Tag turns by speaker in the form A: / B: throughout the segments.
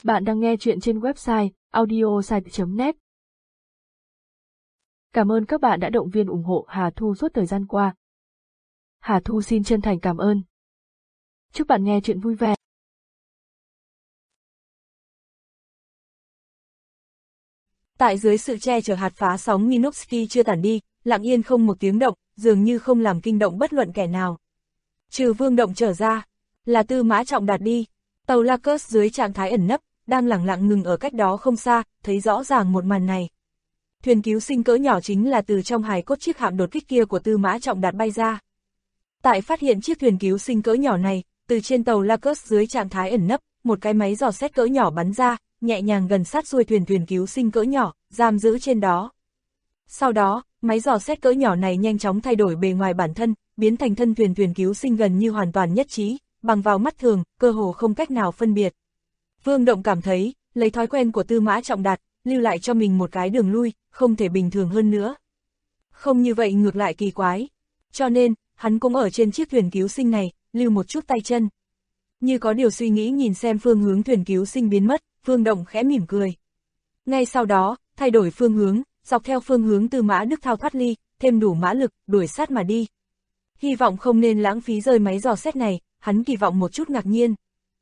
A: Bạn đang nghe chuyện trên website audiosite.net. Cảm ơn các bạn đã động viên ủng hộ Hà Thu suốt thời gian qua. Hà Thu xin chân thành cảm ơn. Chúc bạn nghe chuyện vui vẻ.
B: Tại dưới sự che chở hạt phá sóng Minovsky chưa tản đi, lặng yên không một tiếng động, dường như không làm kinh động bất luận kẻ nào. Trừ Vương Động trở ra, là Tư Mã Trọng Đạt đi. Tàu Lacus dưới trạng thái ẩn nấp, đang lẳng lặng ngừng ở cách đó không xa, thấy rõ ràng một màn này. Thuyền cứu sinh cỡ nhỏ chính là từ trong hài cốt chiếc hạm đột kích kia của Tư Mã Trọng Đạt bay ra. Tại phát hiện chiếc thuyền cứu sinh cỡ nhỏ này, từ trên tàu Lacus dưới trạng thái ẩn nấp, một cái máy dò xét cỡ nhỏ bắn ra, nhẹ nhàng gần sát xuôi thuyền cứu sinh cỡ nhỏ, giam giữ trên đó. Sau đó, máy dò xét cỡ nhỏ này nhanh chóng thay đổi bề ngoài bản thân, biến thành thân thuyền cứu sinh gần như hoàn toàn nhất trí, bằng vào mắt thường, cơ hồ không cách nào phân biệt. Vương Động cảm thấy, lấy thói quen của Tư Mã Trọng Đạt, lưu lại cho mình một cái đường lui, không thể bình thường hơn nữa. Không như vậy ngược lại kỳ quái. Cho nên, hắn cũng ở trên chiếc thuyền cứu sinh này, lưu một chút tay chân. Như có điều suy nghĩ nhìn xem phương hướng thuyền cứu sinh biến mất, Vương Động khẽ mỉm cười. Ngay sau đó, thay đổi phương hướng, dọc theo phương hướng Tư Mã Đức Thao thoát ly, thêm đủ mã lực, đuổi sát mà đi. Hy vọng không nên lãng phí rơi máy dò xét này, hắn kỳ vọng một chút ngạc nhiên.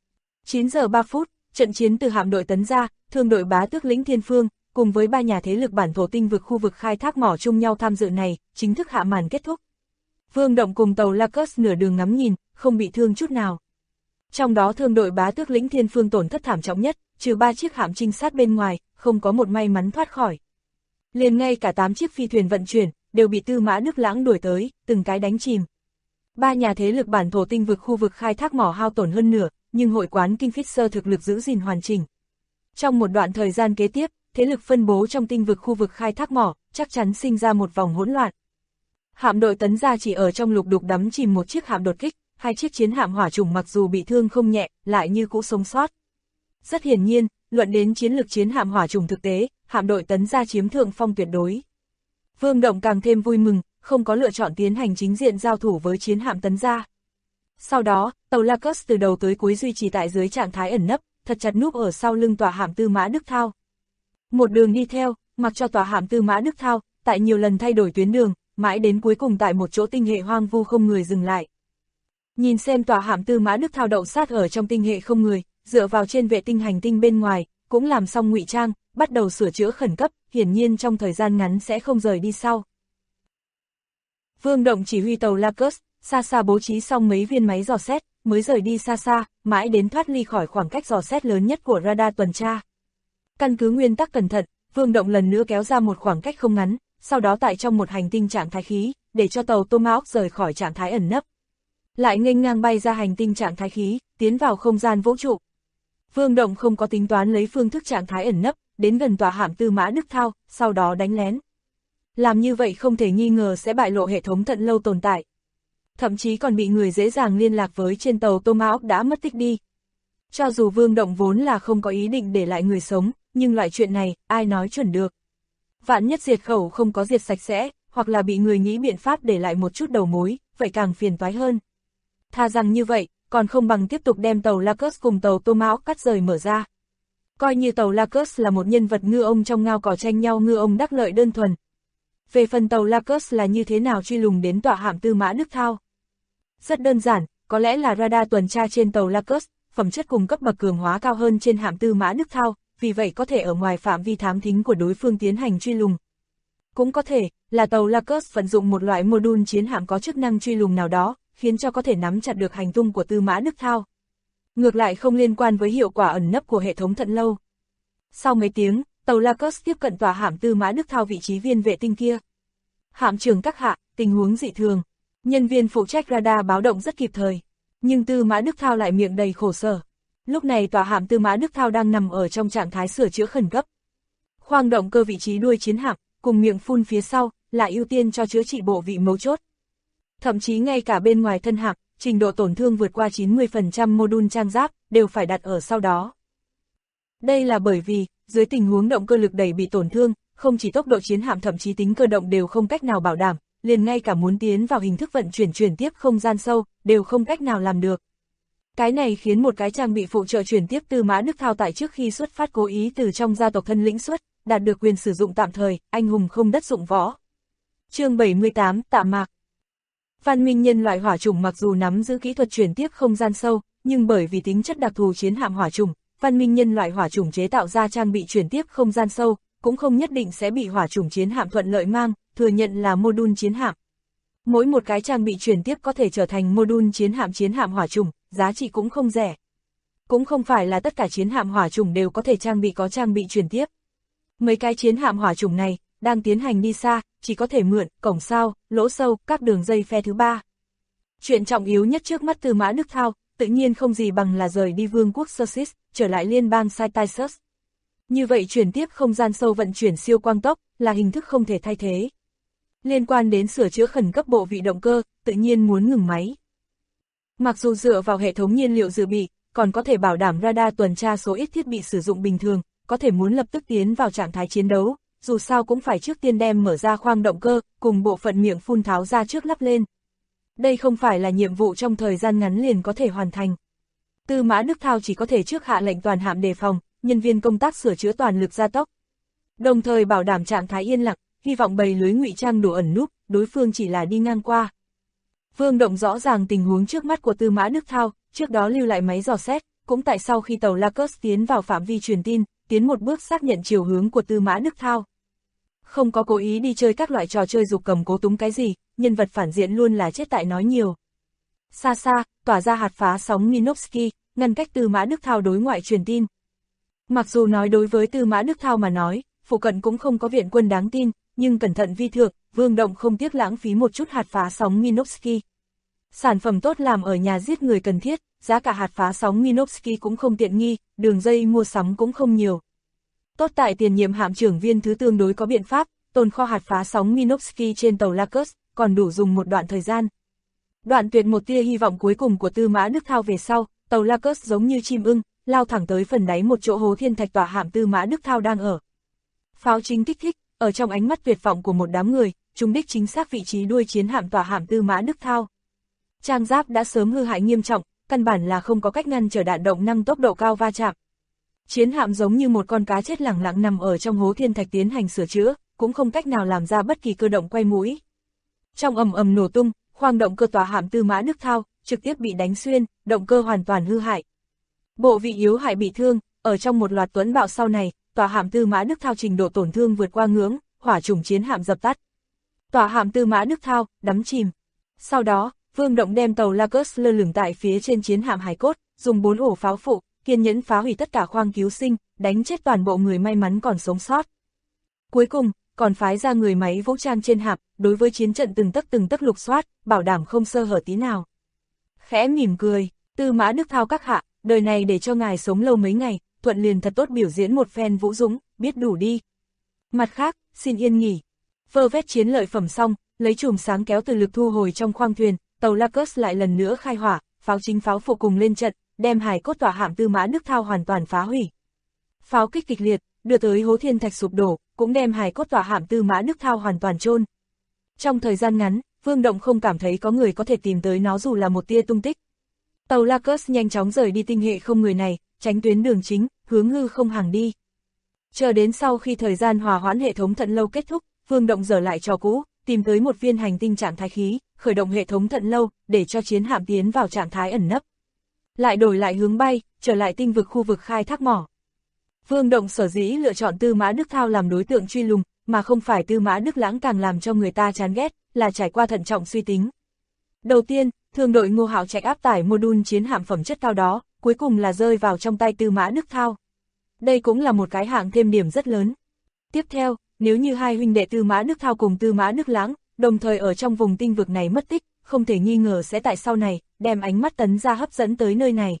B: 9 giờ 3 phút, trận chiến từ hạm đội Tấn Gia, thương đội Bá Tước lĩnh Thiên Phương, cùng với 3 nhà thế lực bản thổ tinh vực khu vực khai thác mỏ chung nhau tham dự này, chính thức hạ màn kết thúc. Vương Động cùng tàu Lacus nửa đường ngắm nhìn, không bị thương chút nào. Trong đó thương đội Bá Tước lĩnh Thiên Phương tổn thất thảm trọng nhất, trừ 3 chiếc hạm trinh sát bên ngoài, không có một may mắn thoát khỏi. Liền ngay cả 8 chiếc phi thuyền vận chuyển, đều bị Tư Mã Đức Lãng đuổi tới, từng cái đánh chìm. 3 nhà thế lực bản thổ tinh vực khu vực khai thác mỏ hao tổn hơn nửa, nhưng hội quán Kingfisher thực lực giữ gìn hoàn chỉnh. Trong một đoạn thời gian kế tiếp, thế lực phân bố trong tinh vực khu vực khai thác mỏ, chắc chắn sinh ra một vòng hỗn loạn. Hạm đội Tấn Gia chỉ ở trong lục đục đắm chìm một chiếc hạm đột kích, 2 chiếc chiến hạm hỏa chủng mặc dù bị thương không nhẹ, lại như cũ sống sót. Rất hiển nhiên, luận đến chiến lược chiến hạm hỏa chủng thực tế, hạm đội Tấn Gia chiếm thượng phong tuyệt đối. Vương Động càng thêm vui mừng, không có lựa chọn tiến hành chính diện giao thủ với chiến hạm Tấn Gia. Sau đó, tàu Lacus từ đầu tới cuối duy trì tại dưới trạng thái ẩn nấp, thật chặt núp ở sau lưng tòa hạm Tư Mã Đức Thao. Một đường đi theo, mặc cho tòa hạm Tư Mã Đức Thao, tại nhiều lần thay đổi tuyến đường, mãi đến cuối cùng tại một chỗ tinh hệ hoang vu không người dừng lại. Nhìn xem tòa hạm Tư Mã Đức Thao đậu sát ở trong tinh hệ không người, dựa vào trên vệ tinh hành tinh bên ngoài, cũng làm xong ngụy trang, bắt đầu sửa chữa khẩn cấp, hiển nhiên trong thời gian ngắn sẽ không rời đi sau. Vương Động chỉ huy tàu Lacus, xa xa bố trí xong mấy viên máy dò xét, mới rời đi xa xa, mãi đến thoát ly khỏi khoảng cách dò xét lớn nhất của radar tuần tra. Căn cứ nguyên tắc cẩn thận, Vương Động lần nữa kéo ra một khoảng cách không ngắn, sau đó tại trong một hành tinh trạng thái khí, để cho tàu Tomahawk rời khỏi trạng thái ẩn nấp. Lại nghênh ngang bay ra hành tinh trạng thái khí, tiến vào không gian vũ trụ. Vương Động không có tính toán lấy phương thức trạng thái ẩn nấp, đến gần tòa hạm Tư Mã Đức Thao, sau đó đánh lén. Làm như vậy không thể nghi ngờ sẽ bại lộ hệ thống thận lâu tồn tại. Thậm chí còn bị người dễ dàng liên lạc với trên tàu Tomahawk đã mất tích đi. Cho dù Vương Động vốn là không có ý định để lại người sống, nhưng loại chuyện này, ai nói chuẩn được. Vạn nhất diệt khẩu không có diệt sạch sẽ, hoặc là bị người nghĩ biện pháp để lại một chút đầu mối, vậy càng phiền toái hơn. Thà rằng như vậy, còn không bằng tiếp tục đem tàu Lacus cùng tàu Tomahawk cắt rời mở ra. Coi như tàu Lacus là một nhân vật ngư ông trong ngao cỏ tranh nhau ngư ông đắc lợi đơn thuần. Về phần tàu Lacus là như thế nào truy lùng đến tòa hạm Tư Mã Đức Thao? Rất đơn giản, có lẽ là radar tuần tra trên tàu Lacus, phẩm chất cùng cấp bậc cường hóa cao hơn trên hạm Tư Mã Đức Thao, vì vậy có thể ở ngoài phạm vi thám thính của đối phương tiến hành truy lùng. Cũng có thể là tàu Lacus vận dụng một loại module chiến hạm có chức năng truy lùng nào đó, khiến cho có thể nắm chặt được hành tung của Tư Mã Đức Thao. Ngược lại không liên quan với hiệu quả ẩn nấp của hệ thống thận lâu. Sau mấy tiếng, tàu Lacus tiếp cận tòa hạm Tư Mã Đức Thao vị trí viên vệ tinh kia. Hạm trưởng các hạ, tình huống dị thường. Nhân viên phụ trách radar báo động rất kịp thời. Nhưng Tư Mã Đức Thao lại miệng đầy khổ sở. Lúc này tòa hạm Tư Mã Đức Thao đang nằm ở trong trạng thái sửa chữa khẩn cấp. Khoang động cơ vị trí đuôi chiến hạm, cùng miệng phun phía sau, là ưu tiên cho chữa trị bộ vị mấu chốt. Thậm chí ngay cả bên ngoài thân hạm, trình độ tổn thương vượt qua 90% module trang giáp, đều phải đặt ở sau đó. Đây là bởi vì, dưới tình huống động cơ lực đẩy bị tổn thương, không chỉ tốc độ chiến hạm thậm chí tính cơ động đều không cách nào bảo đảm, liền ngay cả muốn tiến vào hình thức vận chuyển chuyển tiếp không gian sâu, đều không cách nào làm được. Cái này khiến một cái trang bị phụ trợ chuyển tiếp Tư Mã Đức Thao tại trước khi xuất phát cố ý từ trong gia tộc thân lĩnh xuất, đạt được quyền sử dụng tạm thời, anh hùng không đất dụng võ. Chương 78, Tạ Mạc. Văn minh nhân loại hỏa chủng mặc dù nắm giữ kỹ thuật chuyển tiếp không gian sâu, nhưng bởi vì tính chất đặc thù chiến hạm hỏa chủng, văn minh nhân loại hỏa chủng chế tạo ra trang bị chuyển tiếp không gian sâu, cũng không nhất định sẽ bị hỏa chủng chiến hạm thuận lợi mang, thừa nhận là mô-đun chiến hạm. Mỗi một cái trang bị chuyển tiếp có thể trở thành mô-đun chiến hạm hỏa chủng, giá trị cũng không rẻ. Cũng không phải là tất cả chiến hạm hỏa chủng đều có thể có trang bị chuyển tiếp. Mấy cái chiến hạm hỏa chủng này, đang tiến hành đi xa, chỉ có thể mượn, cổng sao, lỗ sâu, các đường dây phe thứ ba. Chuyện trọng yếu nhất trước mắt Tư Mã Đức Thao, tự nhiên không gì bằng là rời đi vương quốc Sussex, trở lại liên bang Cytisus. Như vậy chuyển tiếp không gian sâu vận chuyển siêu quang tốc, là hình thức không thể thay thế. Liên quan đến sửa chữa khẩn cấp bộ vị động cơ, tự nhiên muốn ngừng máy. Mặc dù dựa vào hệ thống nhiên liệu dự bị, còn có thể bảo đảm radar tuần tra số ít thiết bị sử dụng bình thường, có thể muốn lập tức tiến vào trạng thái chiến đấu, dù sao cũng phải trước tiên đem mở ra khoang động cơ, cùng bộ phận miệng phun tháo ra trước lắp lên. Đây không phải là nhiệm vụ trong thời gian ngắn liền có thể hoàn thành. Tư Mã Đức Thao chỉ có thể trước hạ lệnh toàn hạm đề phòng, nhân viên công tác sửa chữa toàn lực gia tốc. Đồng thời bảo đảm trạng thái yên lặng, hy vọng bày lưới ngụy trang đủ ẩn núp, đối phương chỉ là đi ngang qua. Vương Động rõ ràng tình huống trước mắt của Tư Mã Đức Thao, trước đó lưu lại máy dò xét, cũng tại sau khi tàu Lacus tiến vào phạm vi truyền tin, tiến một bước xác nhận chiều hướng của Tư Mã Đức Thao. Không có cố ý đi chơi các loại trò chơi giục cầm cố túng cái gì, nhân vật phản diện luôn là chết tại nói nhiều. Xa xa, tỏa ra hạt phá sóng Minovsky, ngăn cách Tư Mã Đức Thao đối ngoại truyền tin. Mặc dù nói đối với Tư Mã Đức Thao mà nói, phụ cận cũng không có viện quân đáng tin, nhưng cẩn thận vi thượng, Vương Động không tiếc lãng phí một chút hạt phá sóng Minovsky. Sản phẩm tốt làm ở nhà giết người cần thiết, giá cả hạt phá sóng Minovsky cũng không tiện nghi, đường dây mua sắm cũng không nhiều. Tốt tại tiền nhiệm hạm trưởng viên thứ tương đối có biện pháp, tồn kho hạt phá sóng Minovsky trên tàu Lacus, còn đủ dùng một đoạn thời gian. Đoạn tuyệt một tia hy vọng cuối cùng của Tư Mã Đức Thao về sau, tàu Lacus giống như chim ưng, lao thẳng tới phần đáy một chỗ hố thiên thạch tỏa hạm Tư Mã Đức Thao đang ở. Pháo chính kích thích, ở trong ánh mắt tuyệt vọng của một đám người, trúng đích chính xác vị trí đuôi chiến hạm tỏa hạm Tư Mã Đức Thao. Trang giáp đã sớm hư hại nghiêm trọng, căn bản là không có cách ngăn trở đạn động năng tốc độ cao va chạm. Chiến hạm giống như một con cá chết lẳng lặng nằm ở trong hố thiên thạch tiến hành sửa chữa, cũng không cách nào làm ra bất kỳ cơ động quay mũi. Trong ầm ầm nổ tung, khoang động cơ tỏa hạm Tư Mã Đức Thao trực tiếp bị đánh xuyên, động cơ hoàn toàn hư hại. Bộ vị yếu hại bị thương, ở trong một loạt tuấn bạo sau này, tỏa hạm Tư Mã Đức Thao trình độ tổn thương vượt qua ngưỡng, hỏa chủng chiến hạm dập tắt. Tỏa hạm Tư Mã Đức Thao đắm chìm. Sau đó, Vương Động đem tàu Lacus lơ lửng tại phía trên chiến hạm hải cốt, dùng 4 ổ pháo phụ, kiên nhẫn phá hủy tất cả khoang cứu sinh, đánh chết toàn bộ người may mắn còn sống sót. Cuối cùng, còn phái ra người máy vũ trang trên hạm, đối với chiến trận từng tấc lục soát, bảo đảm không sơ hở tí nào. Khẽ mỉm cười, Tư Mã Đức Thao các hạ, đời này để cho ngài sống lâu mấy ngày, thuận liền thật tốt biểu diễn một phen vũ dũng, biết đủ đi. Mặt khác, xin yên nghỉ. Vơ vét chiến lợi phẩm xong, lấy chùm sáng kéo từ lực thu hồi trong khoang thuyền, tàu Lacus lại lần nữa khai hỏa, pháo chính pháo phụ cùng lên trận, đem hải cốt tỏa hạm Tư Mã Đức Thao hoàn toàn phá hủy. Pháo kích kịch liệt, đưa tới hố thiên thạch sụp đổ, cũng đem hải cốt tỏa hạm Tư Mã Đức Thao hoàn toàn chôn. Trong thời gian ngắn, Vương Động không cảm thấy có người có thể tìm tới nó dù là một tia tung tích. Tàu Lacus nhanh chóng rời đi tinh hệ không người này, tránh tuyến đường chính, hướng hư không hàng đi. Chờ đến sau khi thời gian hòa hoãn hệ thống thận lâu kết thúc, Vương Động dở lại trò cũ, tìm tới một viên hành tinh trạng thái khí, khởi động hệ thống thận lâu, để cho chiến hạm tiến vào trạng thái ẩn nấp. Lại đổi lại hướng bay, trở lại tinh vực khu vực khai thác mỏ. Vương Động sở dĩ lựa chọn Tư Mã Đức Thao làm đối tượng truy lùng, mà không phải Tư Mã Đức Lãng càng làm cho người ta chán ghét, là trải qua thận trọng suy tính. Đầu tiên, thương đội Ngô Hạo Trạch áp tải mô-đun chiến hạm phẩm chất cao đó, cuối cùng là rơi vào trong tay Tư Mã Đức Thao. Đây cũng là một cái hạng thêm điểm rất lớn. Tiếp theo, nếu như hai huynh đệ Tư Mã Đức Thao cùng Tư Mã Đức Lãng, đồng thời ở trong vùng tinh vực này mất tích, không thể nghi ngờ sẽ tại sau này, đem ánh mắt Tấn Gia hấp dẫn tới nơi này.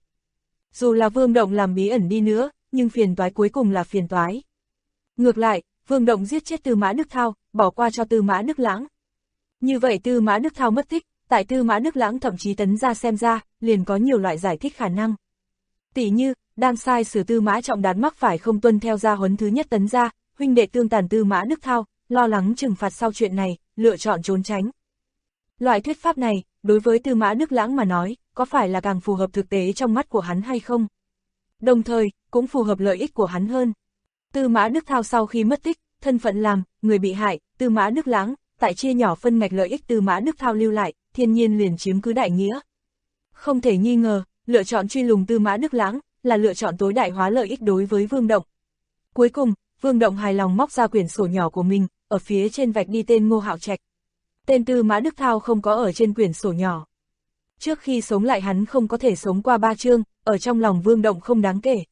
B: Dù là Vương Động làm bí ẩn đi nữa, nhưng phiền toái cuối cùng là phiền toái. Ngược lại, Vương Động giết chết Tư Mã Đức Thao, bỏ qua cho Tư Mã Đức Lãng. Như vậy Tư Mã Đức Thao mất tích, tại Tư Mã Đức Lãng thậm chí Tấn Gia xem ra, liền có nhiều loại giải thích khả năng. Tỷ như, đang sai sử Tư Mã Trọng Đạt mắc phải không tuân theo gia huấn thứ nhất Tấn Gia, huynh đệ tương tàn Tư Mã Đức Thao, lo lắng trừng phạt sau chuyện này, lựa chọn trốn tránh. Loại thuyết pháp này, đối với Tư Mã Đức Lãng mà nói, có phải là càng phù hợp thực tế trong mắt của hắn hay không? Đồng thời, cũng phù hợp lợi ích của hắn hơn. Tư Mã Đức Thao sau khi mất tích, thân phận làm người bị hại, Tư Mã Đức Lãng, tại chia nhỏ phân ngạch lợi ích Tư Mã Đức Thao lưu lại, thiên nhiên liền chiếm cứ đại nghĩa. Không thể nghi ngờ, lựa chọn truy lùng Tư Mã Đức Lãng là lựa chọn tối đại hóa lợi ích đối với Vương Động. Cuối cùng, Vương Động hài lòng móc ra quyển sổ nhỏ của mình, ở phía trên vạch đi tên Ngô Hạo Trạch. Tên Tư Mã Đức Thao không có ở trên quyển sổ nhỏ. Trước khi sống lại hắn không có thể sống qua 3 chương, ở trong lòng Vương Động không đáng kể.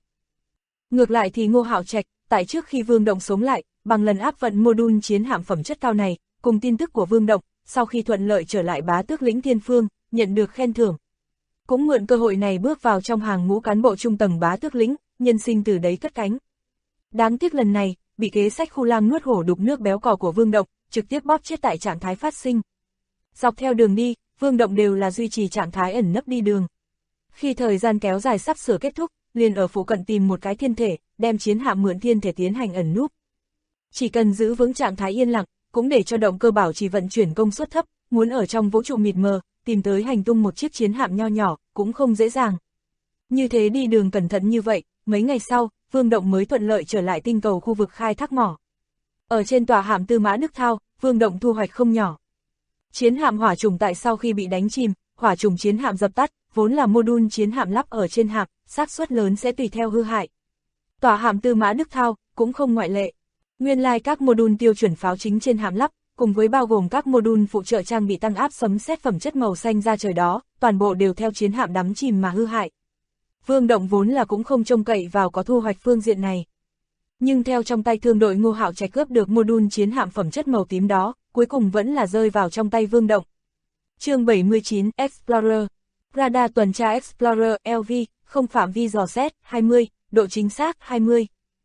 B: Ngược lại thì Ngô Hạo Trạch, tại trước khi Vương Động sống lại, bằng lần áp vận module chiến hạm phẩm chất cao này, cùng tin tức của Vương Động, sau khi thuận lợi trở lại bá tước lĩnh Thiên Phương, nhận được khen thưởng. Cũng mượn cơ hội này bước vào trong hàng ngũ cán bộ trung tầng bá tước lĩnh, nhân sinh từ đấy cất cánh. Đáng tiếc lần này, bị kế sách khu lam nuốt hổ đục nước béo cò của Vương Động, trực tiếp bóp chết tại trạng thái phát sinh. Dọc theo đường đi, Vương Động đều là duy trì trạng thái ẩn nấp đi đường. Khi thời gian kéo dài sắp sửa kết thúc, liền ở phụ cận tìm một cái thiên thể, đem chiến hạm mượn thiên thể tiến hành ẩn núp. Chỉ cần giữ vững trạng thái yên lặng, cũng để cho động cơ bảo trì vận chuyển công suất thấp, muốn ở trong vũ trụ mịt mờ, tìm tới hành tung một chiếc chiến hạm nho nhỏ, cũng không dễ dàng. Như thế đi đường cẩn thận như vậy, mấy ngày sau, Vương Động mới thuận lợi trở lại tinh cầu khu vực khai thác mỏ. Ở trên tòa hạm Tư Mã Đức Thao, Vương Động thu hoạch không nhỏ. Chiến hạm hỏa trùng tại sau khi bị đánh chìm, hỏa trùng chiến hạm dập tắt, vốn là module chiến hạm lắp ở trên hạm, xác suất lớn sẽ tùy theo hư hại. Tòa hạm Tư Mã Đức Thao cũng không ngoại lệ. Nguyên lai các module tiêu chuẩn pháo chính trên hạm lắp, cùng với bao gồm các module phụ trợ trang bị tăng áp sấm sét phẩm chất màu xanh ra trời đó, toàn bộ đều theo chiến hạm đắm chìm mà hư hại. Vương Động vốn là cũng không trông cậy vào có thu hoạch phương diện này. Nhưng theo trong tay thương đội Ngô Hạo Trạch cướp được module chiến hạm phẩm chất màu tím đó, cuối cùng vẫn là rơi vào trong tay Vương Động. Chương 79 Explorer. Radar tuần tra Explorer LV, không phạm vi dò xét, 20, độ chính xác, 20.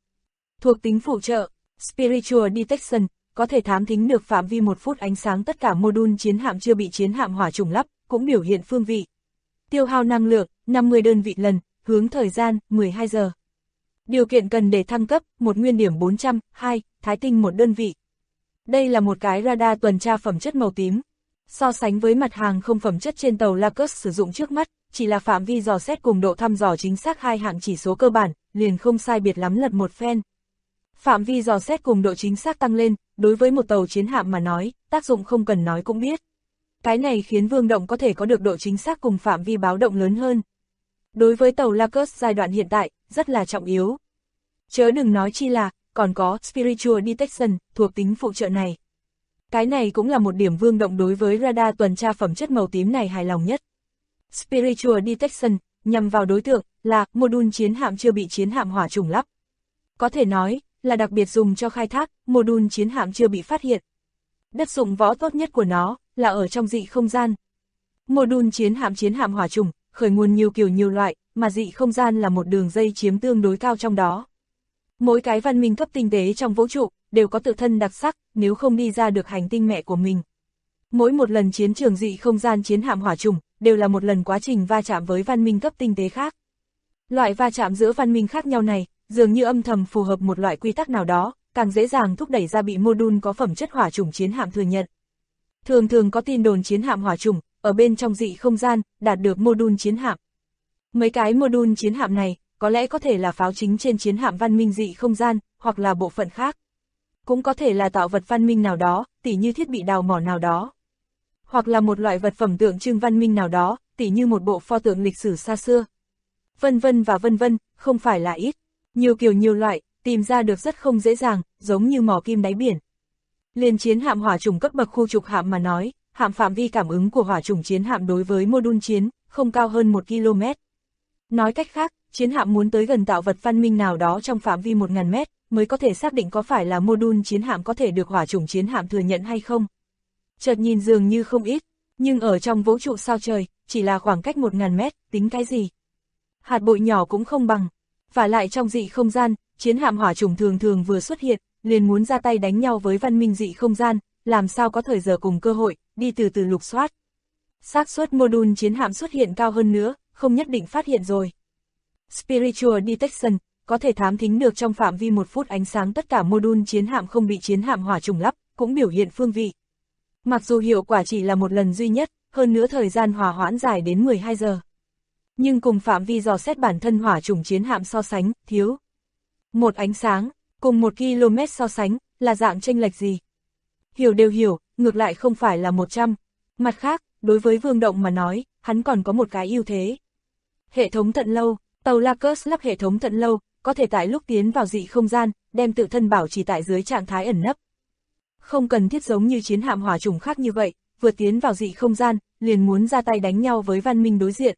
B: Thuộc tính phụ trợ, Spiritual Detection, có thể thám thính được phạm vi 1 phút ánh sáng tất cả module chiến hạm chưa bị chiến hạm hỏa trùng lắp, cũng biểu hiện phương vị. Tiêu hao năng lượng, 50 đơn vị lần, hướng thời gian, 12 giờ. Điều kiện cần để thăng cấp, 1 nguyên điểm 400, 2, thái tinh 1 đơn vị. Đây là một cái radar tuần tra phẩm chất màu tím. So sánh với mặt hàng không phẩm chất trên tàu Lacus sử dụng trước mắt, chỉ là phạm vi dò xét cùng độ thăm dò chính xác hai hạng chỉ số cơ bản, liền không sai biệt lắm lật một phen. Phạm vi dò xét cùng độ chính xác tăng lên, đối với một tàu chiến hạm mà nói, tác dụng không cần nói cũng biết. Cái này khiến Vương Động có thể có được độ chính xác cùng phạm vi báo động lớn hơn. Đối với tàu Lacus giai đoạn hiện tại, rất là trọng yếu. Chớ đừng nói chi là, còn có Spiritual Detection, thuộc tính phụ trợ này. Cái này cũng là một điểm Vương Động đối với radar tuần tra phẩm chất màu tím này hài lòng nhất. Spiritual Detection, nhằm vào đối tượng, là module chiến hạm chưa bị chiến hạm hỏa trùng lắp. Có thể nói, là đặc biệt dùng cho khai thác, module chiến hạm chưa bị phát hiện. Đất dụng võ tốt nhất của nó, là ở trong dị không gian. Module chiến hạm hỏa trùng, khởi nguồn nhiều kiểu nhiều loại, mà dị không gian là một đường dây chiếm tương đối cao trong đó. Mỗi cái văn minh cấp tinh tế trong vũ trụ, đều có tự thân đặc sắc, nếu không đi ra được hành tinh mẹ của mình. Mỗi một lần chiến trường dị không gian chiến hạm hỏa trùng, đều là một lần quá trình va chạm với văn minh cấp tinh tế khác. Loại va chạm giữa văn minh khác nhau này, dường như âm thầm phù hợp một loại quy tắc nào đó, càng dễ dàng thúc đẩy ra bị module có phẩm chất hỏa trùng chiến hạm thừa nhận. Thường thường có tin đồn chiến hạm hỏa trùng, ở bên trong dị không gian, đạt được module chiến hạm. Mấy cái module chiến hạm này, có lẽ có thể là pháo chính trên chiến hạm văn minh dị không gian, hoặc là bộ phận khác. Cũng có thể là tạo vật văn minh nào đó, tỉ như thiết bị đào mỏ nào đó. Hoặc là một loại vật phẩm tượng trưng văn minh nào đó, tỉ như một bộ pho tượng lịch sử xa xưa. Vân vân và vân vân, không phải là ít. Nhiều kiểu nhiều loại, tìm ra được rất không dễ dàng, giống như mỏ kim đáy biển. Liên chiến hạm hỏa trùng cấp bậc khu trục hạm mà nói, hạm phạm vi cảm ứng của hỏa trùng chiến hạm đối với module chiến, không cao hơn 1 km. Nói cách khác, chiến hạm muốn tới gần tạo vật văn minh nào đó trong phạm vi 1000 mét, mới có thể xác định có phải là module chiến hạm có thể được hỏa chủng chiến hạm thừa nhận hay không. Chợt nhìn dường như không ít, nhưng ở trong vũ trụ sao trời, chỉ là khoảng cách 1000 mét, tính cái gì? Hạt bụi nhỏ cũng không bằng. Và lại trong dị không gian, chiến hạm hỏa chủng thường thường vừa xuất hiện, liền muốn ra tay đánh nhau với văn minh dị không gian, làm sao có thời giờ cùng cơ hội, đi từ từ lục soát. Xác suất module chiến hạm xuất hiện cao hơn nữa, không nhất định phát hiện rồi. Spiritual Detection, có thể thám thính được trong phạm vi 1 phút ánh sáng tất cả module chiến hạm không bị chiến hạm hỏa trùng lắp, cũng biểu hiện phương vị. Mặc dù hiệu quả chỉ là một lần duy nhất, hơn nữa thời gian hòa hoãn dài đến 12 giờ. Nhưng cùng phạm vi dò xét bản thân hỏa chủng chiến hạm so sánh, thiếu. Một ánh sáng, cùng 1 km so sánh, là dạng chênh lệch gì? Hiểu đều hiểu, ngược lại không phải là 100. Mặt khác, đối với Vương Động mà nói, hắn còn có một cái ưu thế. Hệ thống tận lâu, tàu Lacus lắp hệ thống tận lâu, có thể tại lúc tiến vào dị không gian, đem tự thân bảo trì tại dưới trạng thái ẩn nấp. Không cần thiết giống như chiến hạm hỏa chủng khác như vậy, vừa tiến vào dị không gian, liền muốn ra tay đánh nhau với văn minh đối diện.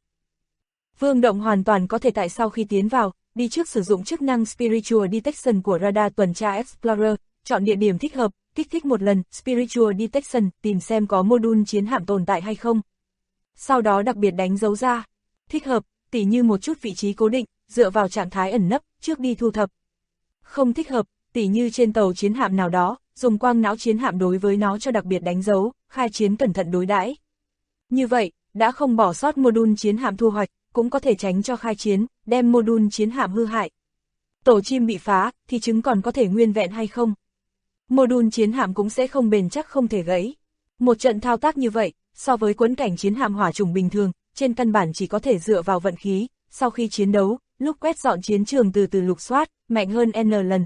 B: Vương Động hoàn toàn có thể tại sau khi tiến vào, đi trước sử dụng chức năng Spiritual Detection của radar tuần tra Explorer, chọn địa điểm thích hợp, kích thích một lần Spiritual Detection, tìm xem có module chiến hạm tồn tại hay không. Sau đó đặc biệt đánh dấu ra. Thích hợp, tỉ như một chút vị trí cố định, dựa vào trạng thái ẩn nấp, trước đi thu thập. Không thích hợp, tỉ như trên tàu chiến hạm nào đó, dùng quang não chiến hạm đối với nó cho đặc biệt đánh dấu, khai chiến cẩn thận đối đãi. Như vậy, đã không bỏ sót module chiến hạm thu hoạch, cũng có thể tránh cho khai chiến, đem module chiến hạm hư hại. Tổ chim bị phá, thì trứng còn có thể nguyên vẹn hay không? Module chiến hạm cũng sẽ không bền chắc không thể gãy. Một trận thao tác như vậy, so với quẫn cảnh chiến hạm hỏa chủng bình thường, trên căn bản chỉ có thể dựa vào vận khí, sau khi chiến đấu, lúc quét dọn chiến trường từ từ lục soát, mạnh hơn N lần.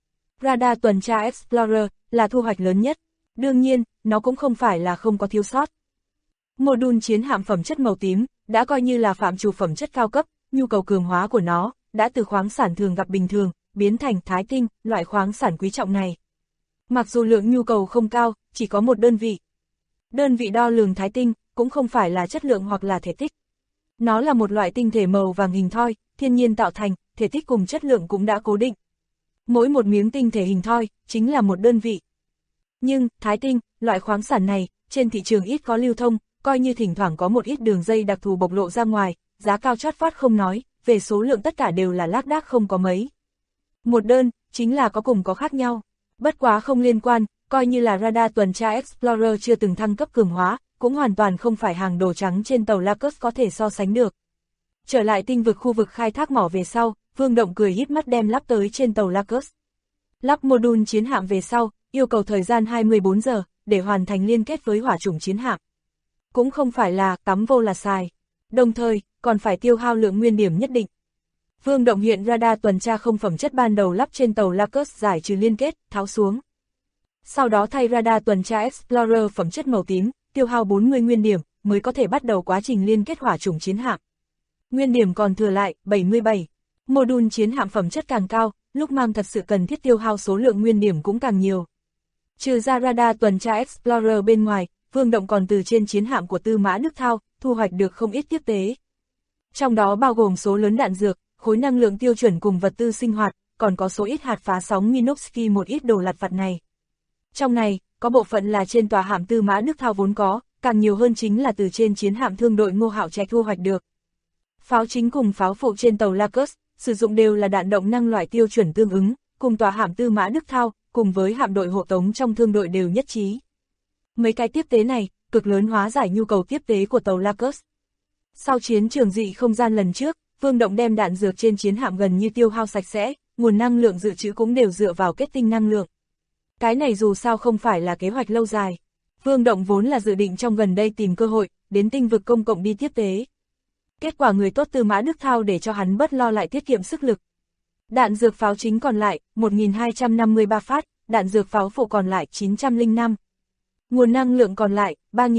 B: Radar tuần tra Explorer là thu hoạch lớn nhất, đương nhiên, nó cũng không phải là không có thiếu sót. Module chiến hạm phẩm chất màu tím, đã coi như là phạm trù phẩm chất cao cấp, nhu cầu cường hóa của nó, đã từ khoáng sản thường gặp bình thường, biến thành thái tinh, loại khoáng sản quý trọng này. Mặc dù lượng nhu cầu không cao, chỉ có một đơn vị. Đơn vị đo lường thái tinh, cũng không phải là chất lượng hoặc là thể tích. Nó là một loại tinh thể màu vàng hình thoi, thiên nhiên tạo thành, thể tích cùng chất lượng cũng đã cố định. Mỗi một miếng tinh thể hình thoi, chính là một đơn vị. Nhưng, thái tinh, loại khoáng sản này, trên thị trường ít có lưu thông, coi như thỉnh thoảng có một ít đường dây đặc thù bộc lộ ra ngoài, giá cao chót vót không nói, về số lượng tất cả đều là lác đác không có mấy. Một đơn, chính là có cùng có khác nhau. Bất quá không liên quan, coi như là radar tuần tra Explorer chưa từng thăng cấp cường hóa, cũng hoàn toàn không phải hàng đồ trắng trên tàu Lacus có thể so sánh được. Trở lại tinh vực khu vực khai thác mỏ về sau, Vương Động cười híp mắt đem lắp tới trên tàu Lacus. Lắp module chiến hạm về sau, yêu cầu thời gian 24 giờ, để hoàn thành liên kết với hỏa chủng chiến hạm. Cũng không phải là cắm vô là xài, đồng thời, còn phải tiêu hao lượng nguyên điểm nhất định. Vương Động hiện radar tuần tra không phẩm chất ban đầu lắp trên tàu Lacus giải trừ liên kết, tháo xuống. Sau đó thay radar tuần tra Explorer phẩm chất màu tím, tiêu hao 40 nguyên điểm, mới có thể bắt đầu quá trình liên kết hỏa chủng chiến hạm. Nguyên điểm còn thừa lại, 77. Module chiến hạm phẩm chất càng cao, lúc mang thật sự cần thiết tiêu hao số lượng nguyên điểm cũng càng nhiều. Trừ ra radar tuần tra Explorer bên ngoài, Vương Động còn từ trên chiến hạm của Tư Mã Đức Thao, thu hoạch được không ít tiếp tế. Trong đó bao gồm số lớn đạn dược, khối năng lượng tiêu chuẩn cùng vật tư sinh hoạt, còn có số ít hạt phá sóng Minovsky một ít đồ lặt vặt này. Trong này, có bộ phận là trên tòa hạm Tư Mã Đức Thao vốn có, càng nhiều hơn chính là từ trên chiến hạm thương đội Ngô Hạo Trạch thu hoạch được. Pháo chính cùng pháo phụ trên tàu Lacus, sử dụng đều là đạn động năng loại tiêu chuẩn tương ứng, cùng tòa hạm Tư Mã Đức Thao, cùng với hạm đội hộ tống trong thương đội đều nhất trí. Mấy cái tiếp tế này, cực lớn hóa giải nhu cầu tiếp tế của tàu Lacus. Sau chiến trường dị không gian lần trước, Vương Động đem đạn dược trên chiến hạm gần như tiêu hao sạch sẽ, nguồn năng lượng dự trữ cũng đều dựa vào kết tinh năng lượng. Cái này dù sao không phải là kế hoạch lâu dài. Vương Động vốn là dự định trong gần đây tìm cơ hội, đến tinh vực công cộng đi tiếp tế. Kết quả người tốt Tư Mã Đức Thao để cho hắn bớt lo lại tiết kiệm sức lực. Đạn dược pháo chính còn lại, 1253 phát, đạn dược pháo phụ còn lại 905. Nguồn năng lượng còn lại,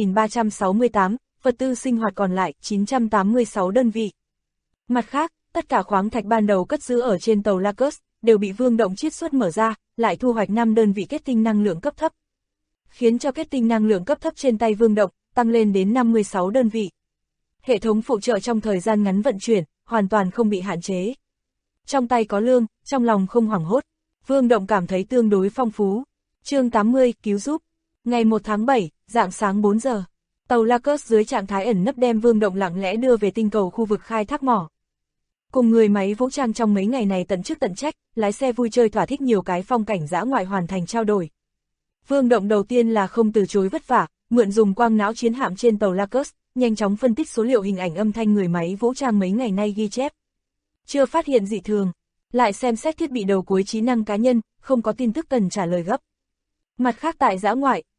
B: 3368, vật tư sinh hoạt còn lại, 986 đơn vị. Mặt khác, tất cả khoáng thạch ban đầu cất giữ ở trên tàu Lacus, đều bị Vương Động chiết xuất mở ra, lại thu hoạch 5 đơn vị kết tinh năng lượng cấp thấp. Khiến cho kết tinh năng lượng cấp thấp trên tay Vương Động, tăng lên đến 56 đơn vị. Hệ thống phụ trợ trong thời gian ngắn vận chuyển, hoàn toàn không bị hạn chế. Trong tay có lương, trong lòng không hoảng hốt. Vương Động cảm thấy tương đối phong phú. Chương 80, cứu giúp. Ngày 1 tháng 7, rạng sáng 4 giờ. Tàu Lacus dưới trạng thái ẩn nấp đem Vương Động lặng lẽ đưa về tinh cầu khu vực khai thác mỏ. Cùng người máy vũ trang trong mấy ngày này tận chức tận trách, lái xe vui chơi thỏa thích nhiều cái phong cảnh dã ngoại hoàn thành trao đổi. Vương Động đầu tiên là không từ chối vất vả, mượn dùng quang não chiến hạm trên tàu Lacus, nhanh chóng phân tích số liệu hình ảnh âm thanh người máy vũ trang mấy ngày nay ghi chép. Chưa phát hiện dị thường, lại xem xét thiết bị đầu cuối trí năng cá nhân, không có tin tức cần trả lời gấp. Mặt khác tại dã ngoại,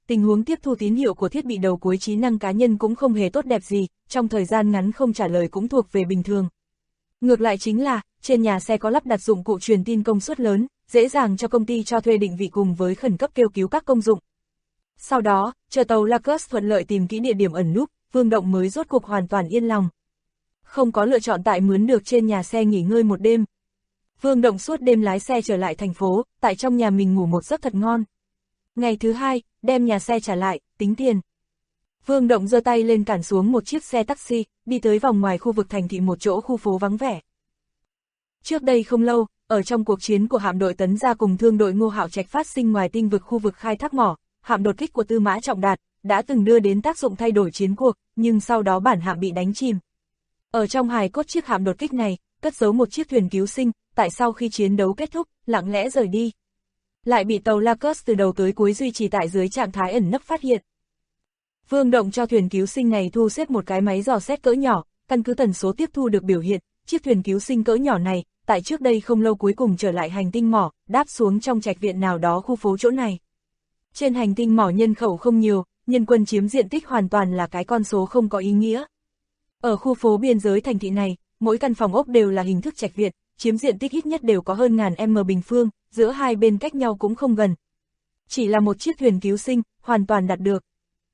B: tình huống tiếp thu tín hiệu của thiết bị đầu cuối trí năng cá nhân cũng không hề tốt đẹp gì, trong thời gian ngắn không trả lời cũng thuộc về bình thường. Ngược lại chính là, trên nhà xe có lắp đặt dụng cụ truyền tin công suất lớn, dễ dàng cho công ty cho thuê định vị cùng với khẩn cấp kêu cứu các công dụng. Sau đó, chờ tàu Lacus thuận lợi tìm kỹ địa điểm ẩn núp, Vương Động mới rốt cuộc hoàn toàn yên lòng. Không có lựa chọn tại mướn được trên nhà xe nghỉ ngơi một đêm. Vương Động suốt đêm lái xe trở lại thành phố, tại trong nhà mình ngủ một giấc thật ngon. Ngày thứ hai, đem nhà xe trả lại, tính tiền. Vương Động giơ tay lên cản xuống một chiếc xe taxi, đi tới vòng ngoài khu vực thành thị một chỗ khu phố vắng vẻ. Trước đây không lâu, ở trong cuộc chiến của hạm đội Tấn Gia cùng thương đội Ngô Hạo Trạch phát sinh ngoài tinh vực khu vực khai thác mỏ, hạm đột kích của Tư Mã Trọng Đạt đã từng đưa đến tác dụng thay đổi chiến cuộc, nhưng sau đó bản hạm bị đánh chìm. Ở trong hài cốt chiếc hạm đột kích này, cất giấu một chiếc thuyền cứu sinh, tại sau khi chiến đấu kết thúc, lặng lẽ rời đi. Lại bị tàu Lacus từ đầu tới cuối duy trì tại dưới trạng thái ẩn nấp phát hiện. Vương Động cho thuyền cứu sinh này thu xếp một cái máy dò xét cỡ nhỏ, căn cứ tần số tiếp thu được biểu hiện, chiếc thuyền cứu sinh cỡ nhỏ này, tại trước đây không lâu cuối cùng trở lại hành tinh mỏ, đáp xuống trong trạch viện nào đó khu phố chỗ này. Trên hành tinh mỏ nhân khẩu không nhiều, nhân quân chiếm diện tích hoàn toàn là cái con số không có ý nghĩa. Ở khu phố biên giới thành thị này, mỗi căn phòng ốc đều là hình thức trạch viện, chiếm diện tích ít nhất đều có hơn 1000 m bình phương, giữa hai bên cách nhau cũng không gần. Chỉ là một chiếc thuyền cứu sinh, hoàn toàn đạt được.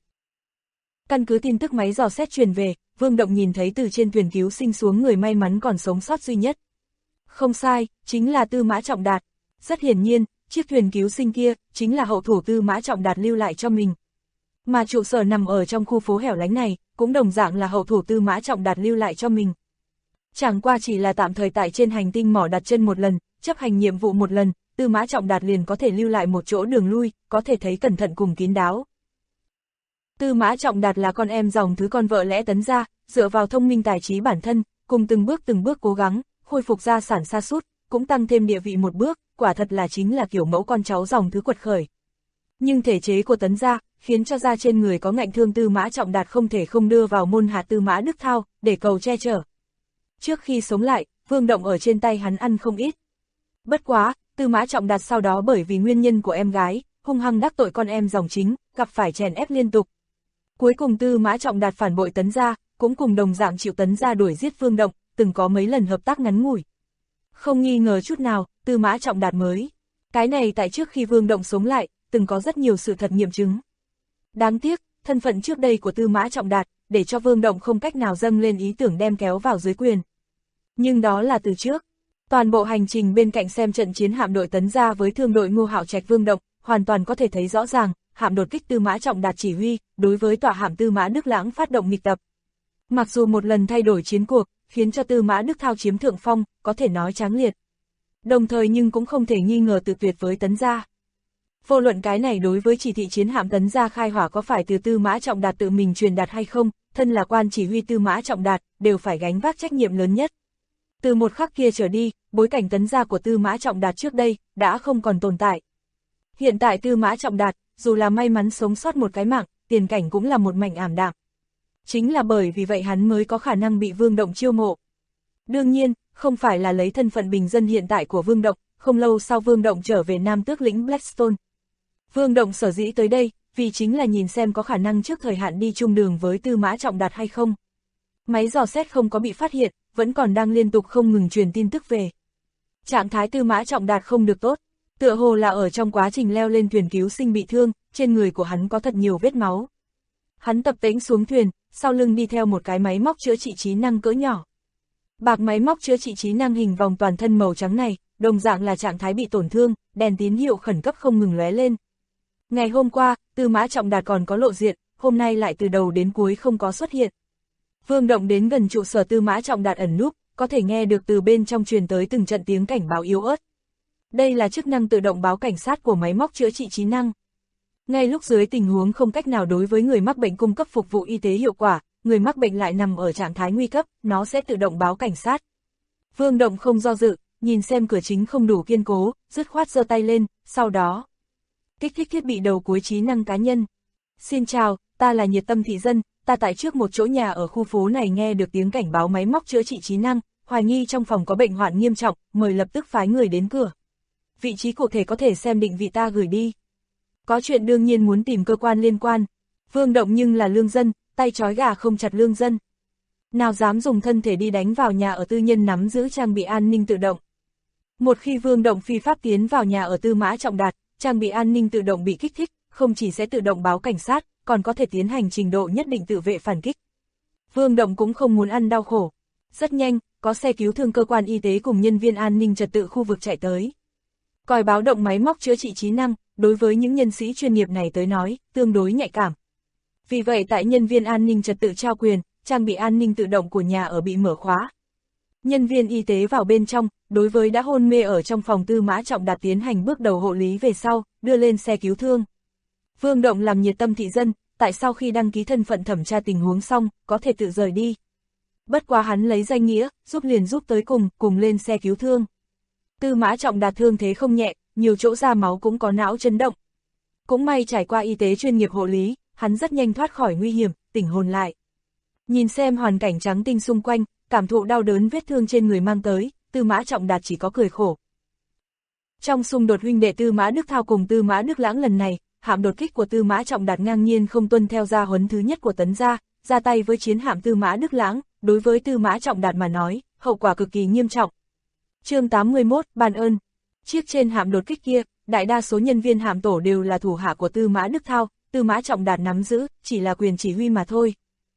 B: Căn cứ tin tức máy dò xét truyền về, Vương Động nhìn thấy từ trên thuyền cứu sinh xuống người may mắn còn sống sót duy nhất. Không sai, chính là Tư Mã Trọng Đạt. Rất hiển nhiên, chiếc thuyền cứu sinh kia, chính là hậu thủ Tư Mã Trọng Đạt lưu lại cho mình. Mà trụ sở nằm ở trong khu phố hẻo lánh này, cũng đồng dạng là hậu thủ Tư Mã Trọng Đạt lưu lại cho mình. Chẳng qua chỉ là tạm thời tại trên hành tinh mỏ đặt chân một lần, chấp hành nhiệm vụ một lần, Tư Mã Trọng Đạt liền có thể lưu lại một chỗ đường lui, có thể thấy cẩn thận cùng kín đáo. Tư Mã Trọng Đạt là con em dòng thứ con vợ lẽ Tấn Gia, dựa vào thông minh tài trí bản thân, cùng từng bước cố gắng, khôi phục gia sản sa sút, cũng tăng thêm địa vị một bước, quả thật là chính là kiểu mẫu con cháu dòng thứ quật khởi. Nhưng thể chế của Tấn Gia, khiến cho da trên người có ngạnh thương Tư Mã Trọng Đạt không thể không đưa vào môn hạ Tư Mã Đức Thao, để cầu che chở. Trước khi sống lại, Vương Động ở trên tay hắn ăn không ít. Bất quá, Tư Mã Trọng Đạt sau đó bởi vì nguyên nhân của em gái, hung hăng đắc tội con em dòng chính, gặp phải chèn ép liên tục. Cuối cùng Tư Mã Trọng Đạt phản bội Tấn Gia, cũng cùng đồng dạng chịu Tấn Gia đuổi giết Vương Động, từng có mấy lần hợp tác ngắn ngủi. Không nghi ngờ chút nào, Tư Mã Trọng Đạt mới. Cái này tại trước khi Vương Động sống lại, từng có rất nhiều sự thật nghiệm chứng. Đáng tiếc, thân phận trước đây của Tư Mã Trọng Đạt, để cho Vương Động không cách nào dâng lên ý tưởng đem kéo vào dưới quyền. Nhưng đó là từ trước. Toàn bộ hành trình bên cạnh xem trận chiến hạm đội Tấn Gia với thương đội Ngô Hạo Trạch Vương Động, hoàn toàn có thể thấy rõ ràng, hạm đột kích Tư Mã Trọng Đạt chỉ huy, đối với tọa hạm Tư Mã Đức Lãng phát động nghịch tập. Mặc dù một lần thay đổi chiến cuộc, khiến cho Tư Mã Đức Thao chiếm thượng phong, có thể nói tráng liệt. Đồng thời nhưng cũng không thể nghi ngờ tự tuyệt với Tấn Gia. Vô luận cái này đối với chỉ thị chiến hạm Tấn Gia khai hỏa có phải từ Tư Mã Trọng Đạt tự mình truyền đạt hay không, thân là quan chỉ huy Tư Mã Trọng Đạt, đều phải gánh vác trách nhiệm lớn nhất. Từ một khắc kia trở đi, bối cảnh Tấn Gia của Tư Mã Trọng Đạt trước đây, đã không còn tồn tại. Hiện tại Tư Mã Trọng Đạt, dù là may mắn sống sót một cái mạng, tiền cảnh cũng là một mảnh ảm đạm. Chính là bởi vì vậy hắn mới có khả năng bị Vương Động chiêu mộ. Đương nhiên, không phải là lấy thân phận bình dân hiện tại của Vương Động, không lâu sau Vương Động trở về Nam Tước lĩnh Blackstone. Vương Động sở dĩ tới đây, vì chính là nhìn xem có khả năng trước thời hạn đi chung đường với Tư Mã Trọng Đạt hay không. Máy dò xét không có bị phát hiện, vẫn còn đang liên tục không ngừng truyền tin tức về. Trạng thái Tư Mã Trọng Đạt không được tốt, tựa hồ là ở trong quá trình leo lên thuyền cứu sinh bị thương, trên người của hắn có thật nhiều vết máu. Hắn tập tễnh xuống thuyền, sau lưng đi theo một cái máy móc chữa trị trí năng cỡ nhỏ. Bạc máy móc chữa trị trí năng hình vòng toàn thân màu trắng này, đồng dạng là trạng thái bị tổn thương, đèn tín hiệu khẩn cấp không ngừng lóe lên. Ngày hôm qua, Tư Mã Trọng Đạt còn có lộ diện, hôm nay lại từ đầu đến cuối không có xuất hiện. Vương Động đến gần trụ sở Tư Mã Trọng Đạt ẩn núp, có thể nghe được từ bên trong truyền tới từng trận tiếng cảnh báo yếu ớt. Đây là chức năng tự động báo cảnh sát của máy móc chữa trị trí năng. Ngay lúc dưới tình huống không cách nào đối với người mắc bệnh cung cấp phục vụ y tế hiệu quả, người mắc bệnh lại nằm ở trạng thái nguy cấp, nó sẽ tự động báo cảnh sát. Vương Động không do dự, nhìn xem cửa chính không đủ kiên cố, dứt khoát giơ tay lên, sau đó kích thích thiết bị đầu cuối trí năng cá nhân. Xin chào, ta là nhiệt tâm thị dân, ta tại trước một chỗ nhà ở khu phố này nghe được tiếng cảnh báo máy móc chữa trị trí năng, hoài nghi trong phòng có bệnh hoạn nghiêm trọng, mời lập tức phái người đến cửa. Vị trí cụ thể có thể xem định vị ta gửi đi. Có chuyện đương nhiên muốn tìm cơ quan liên quan. Vương Động nhưng là lương dân, tay trói gà không chặt lương dân. Nào dám dùng thân thể đi đánh vào nhà ở tư nhân nắm giữ trang bị an ninh tự động. Một khi Vương Động phi pháp tiến vào nhà ở Tư Mã Trọng Đạt, trang bị an ninh tự động bị kích thích, không chỉ sẽ tự động báo cảnh sát, còn có thể tiến hành trình độ nhất định tự vệ phản kích. Vương Động cũng không muốn ăn đau khổ. Rất nhanh, có xe cứu thương cơ quan y tế cùng nhân viên an ninh trật tự khu vực chạy tới. Còi báo động máy móc chữa trị trí năng, đối với những nhân sĩ chuyên nghiệp này tới nói, tương đối nhạy cảm. Vì vậy tại nhân viên an ninh trật tự trao quyền, trang bị an ninh tự động của nhà ở bị mở khóa. Nhân viên y tế vào bên trong, đối với đã hôn mê ở trong phòng Tư Mã Trọng Đạt tiến hành bước đầu hộ lý về sau, đưa lên xe cứu thương. Vương Động làm nhiệt tâm thị dân, tại sau khi đăng ký thân phận thẩm tra tình huống xong, có thể tự rời đi. Bất quá hắn lấy danh nghĩa, giúp liền giúp tới cùng lên xe cứu thương. Tư Mã Trọng Đạt thương thế không nhẹ, nhiều chỗ ra máu cũng có não chấn động. Cũng may trải qua y tế chuyên nghiệp hộ lý, hắn rất nhanh thoát khỏi nguy hiểm, tỉnh hồn lại. Nhìn xem hoàn cảnh trắng tinh xung quanh, cảm thụ đau đớn vết thương trên người mang tới, Tư Mã Trọng Đạt chỉ có cười khổ. Trong xung đột huynh đệ Tư Mã Đức Thao cùng Tư Mã Đức Lãng lần này, hạm đột kích của Tư Mã Trọng Đạt ngang nhiên không tuân theo gia huấn thứ nhất của Tấn gia, ra tay với chiến hạm Tư Mã Đức Lãng, đối với Tư Mã Trọng Đạt mà nói, hậu quả cực kỳ nghiêm trọng. Chương 81, ban ơn. Chiếc trên hạm đột kích kia, đại đa số nhân viên hạm tổ đều là thủ hạ của Tư Mã Đức Thao, Tư Mã Trọng Đạt nắm giữ, chỉ là quyền chỉ huy mà thôi.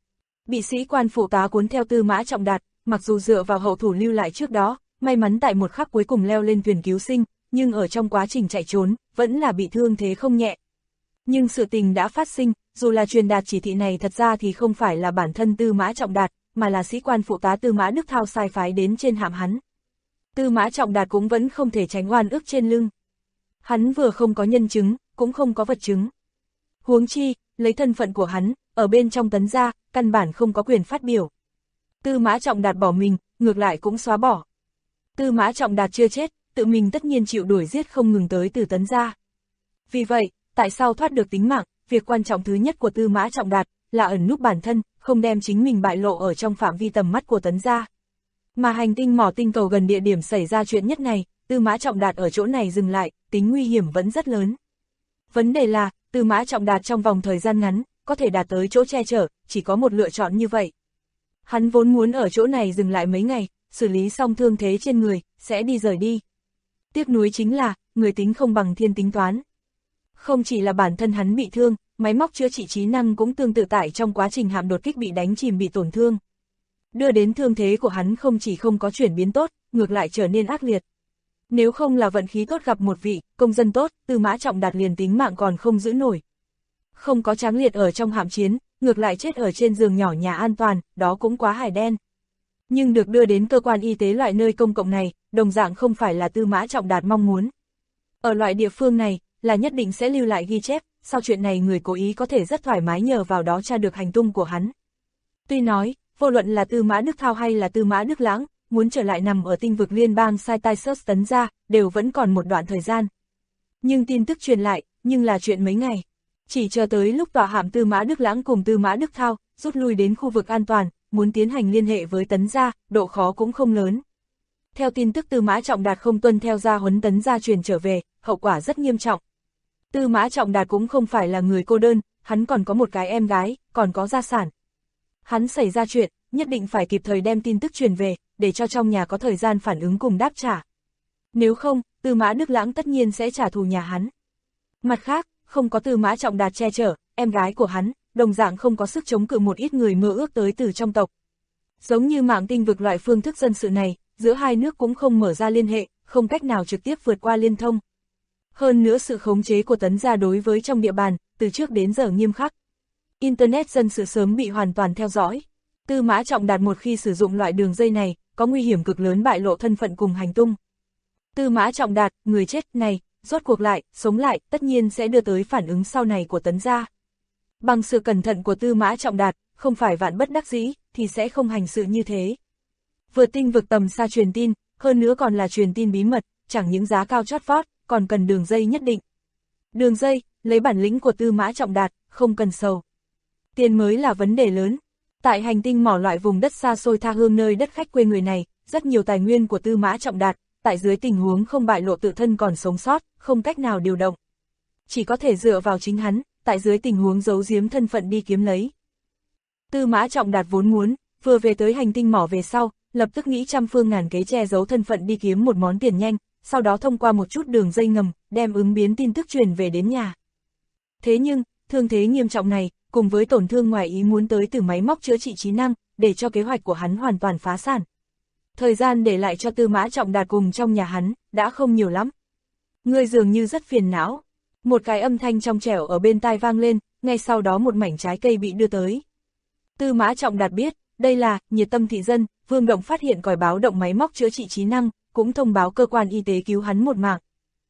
B: Bị sĩ quan phụ tá cuốn theo Tư Mã Trọng Đạt, mặc dù dựa vào hậu thủ lưu lại trước đó, may mắn tại một khắc cuối cùng leo lên thuyền cứu sinh, nhưng ở trong quá trình chạy trốn, vẫn là bị thương thế không nhẹ. Nhưng sự tình đã phát sinh, dù là truyền đạt chỉ thị này thật ra thì không phải là bản thân Tư Mã Trọng Đạt, mà là sĩ quan phụ tá Tư Mã Đức Thao sai phái đến trên hạm hắn. Tư Mã Trọng Đạt cũng vẫn không thể tránh oan ức trên lưng. Hắn vừa không có nhân chứng, cũng không có vật chứng. Huống chi, lấy thân phận của hắn, ở bên trong Tấn gia, căn bản không có quyền phát biểu. Tư Mã Trọng Đạt bỏ mình, ngược lại cũng xóa bỏ. Tư Mã Trọng Đạt chưa chết, tự mình tất nhiên chịu đuổi giết không ngừng tới từ Tấn gia. Vì vậy, tại sao thoát được tính mạng, việc quan trọng thứ nhất của Tư Mã Trọng Đạt là ẩn núp bản thân, không đem chính mình bại lộ ở trong phạm vi tầm mắt của Tấn gia. Mà hành tinh mỏ tinh cầu gần địa điểm xảy ra chuyện nhất này, Tư Mã Trọng Đạt ở chỗ này dừng lại, tính nguy hiểm vẫn rất lớn. Vấn đề là, Tư Mã Trọng Đạt trong vòng thời gian ngắn, có thể đạt tới chỗ che chở, chỉ có một lựa chọn như vậy. Hắn vốn muốn ở chỗ này dừng lại mấy ngày, xử lý xong thương thế trên người, sẽ đi rời đi. Tiếc nuối chính là, người tính không bằng thiên tính toán. Không chỉ là bản thân hắn bị thương, máy móc chữa trị trí năng cũng tương tự tại trong quá trình hạm đột kích bị đánh chìm bị tổn thương. Đưa đến thương thế của hắn không chỉ không có chuyển biến tốt, ngược lại trở nên ác liệt. Nếu không là vận khí tốt gặp một vị công dân tốt, Tư Mã Trọng Đạt liền tính mạng còn không giữ nổi. Không có tráng liệt ở trong hạm chiến, ngược lại chết ở trên giường nhỏ nhà an toàn, đó cũng quá hài đen. Nhưng được đưa đến cơ quan y tế loại nơi công cộng này, đồng dạng không phải là Tư Mã Trọng Đạt mong muốn. Ở loại địa phương này, là nhất định sẽ lưu lại ghi chép, sau chuyện này người cố ý có thể rất thoải mái nhờ vào đó tra được hành tung của hắn. Tuy nói, vô luận là Tư Mã Đức Thao hay là Tư Mã Đức Lãng, muốn trở lại nằm ở tinh vực liên bang Sai-Tai-Sớt Tấn gia, đều vẫn còn một đoạn thời gian. Nhưng tin tức truyền lại, nhưng là chuyện mấy ngày. Chỉ chờ tới lúc tòa hạm Tư Mã Đức Lãng cùng Tư Mã Đức Thao rút lui đến khu vực an toàn, muốn tiến hành liên hệ với Tấn gia, độ khó cũng không lớn. Theo tin tức Tư Mã Trọng Đạt không tuân theo gia huấn Tấn gia truyền trở về, hậu quả rất nghiêm trọng. Tư Mã Trọng Đạt cũng không phải là người cô đơn, hắn còn có một cái em gái, còn có gia sản. Hắn xảy ra chuyện, nhất định phải kịp thời đem tin tức truyền về, để cho trong nhà có thời gian phản ứng cùng đáp trả. Nếu không, Tư Mã Đức Lãng tất nhiên sẽ trả thù nhà hắn. Mặt khác, không có Tư Mã Trọng Đạt che chở, em gái của hắn, đồng dạng không có sức chống cự một ít người mơ ước tới từ trong tộc. Giống như mạng tinh vực loại phương thức dân sự này, giữa hai nước cũng không mở ra liên hệ, không cách nào trực tiếp vượt qua liên thông. Hơn nữa sự khống chế của Tấn gia đối với trong địa bàn, từ trước đến giờ nghiêm khắc. Internet dân sự sớm bị hoàn toàn theo dõi. Tư Mã Trọng Đạt một khi sử dụng loại đường dây này, có nguy hiểm cực lớn bại lộ thân phận cùng hành tung. Tư Mã Trọng Đạt, người chết này, rốt cuộc lại, sống lại, tất nhiên sẽ đưa tới phản ứng sau này của Tấn gia. Bằng sự cẩn thận của Tư Mã Trọng Đạt, không phải vạn bất đắc dĩ, thì sẽ không hành sự như thế. Vượt tinh vực tầm xa truyền tin, hơn nữa còn là truyền tin bí mật, chẳng những giá cao chót vót, còn cần đường dây nhất định. Đường dây, lấy bản lĩnh của Tư Mã Trọng Đạt, không cần sầu. Tiền mới là vấn đề lớn. Tại hành tinh mỏ loại vùng đất xa xôi tha hương nơi đất khách quê người này, rất nhiều tài nguyên của Tư Mã Trọng Đạt, tại dưới tình huống không bại lộ tự thân còn sống sót, không cách nào điều động. chỉ có thể dựa vào chính hắn, tại dưới tình huống giấu giếm thân phận đi kiếm lấy. Tư Mã Trọng Đạt vốn muốn, vừa về tới hành tinh mỏ về sau, lập tức nghĩ trăm phương ngàn kế che giấu thân phận đi kiếm một món tiền nhanh, sau đó thông qua một chút đường dây ngầm, đem ứng biến tin tức truyền về đến nhà. Thế nhưng, thương thế nghiêm trọng này, cùng với tổn thương ngoài ý muốn tới từ máy móc chữa trị trí năng, để cho kế hoạch của hắn hoàn toàn phá sản. Thời gian để lại cho Tư Mã Trọng Đạt cùng trong nhà hắn, đã không nhiều lắm. Ngươi dường như rất phiền não. Một cái âm thanh trong trẻo ở bên tai vang lên, ngay sau đó một mảnh trái cây bị đưa tới. Tư Mã Trọng Đạt biết, đây là Nhiệt Tâm thị dân, Vương Động phát hiện còi báo động máy móc chữa trị trí năng, cũng thông báo cơ quan y tế cứu hắn một mạng.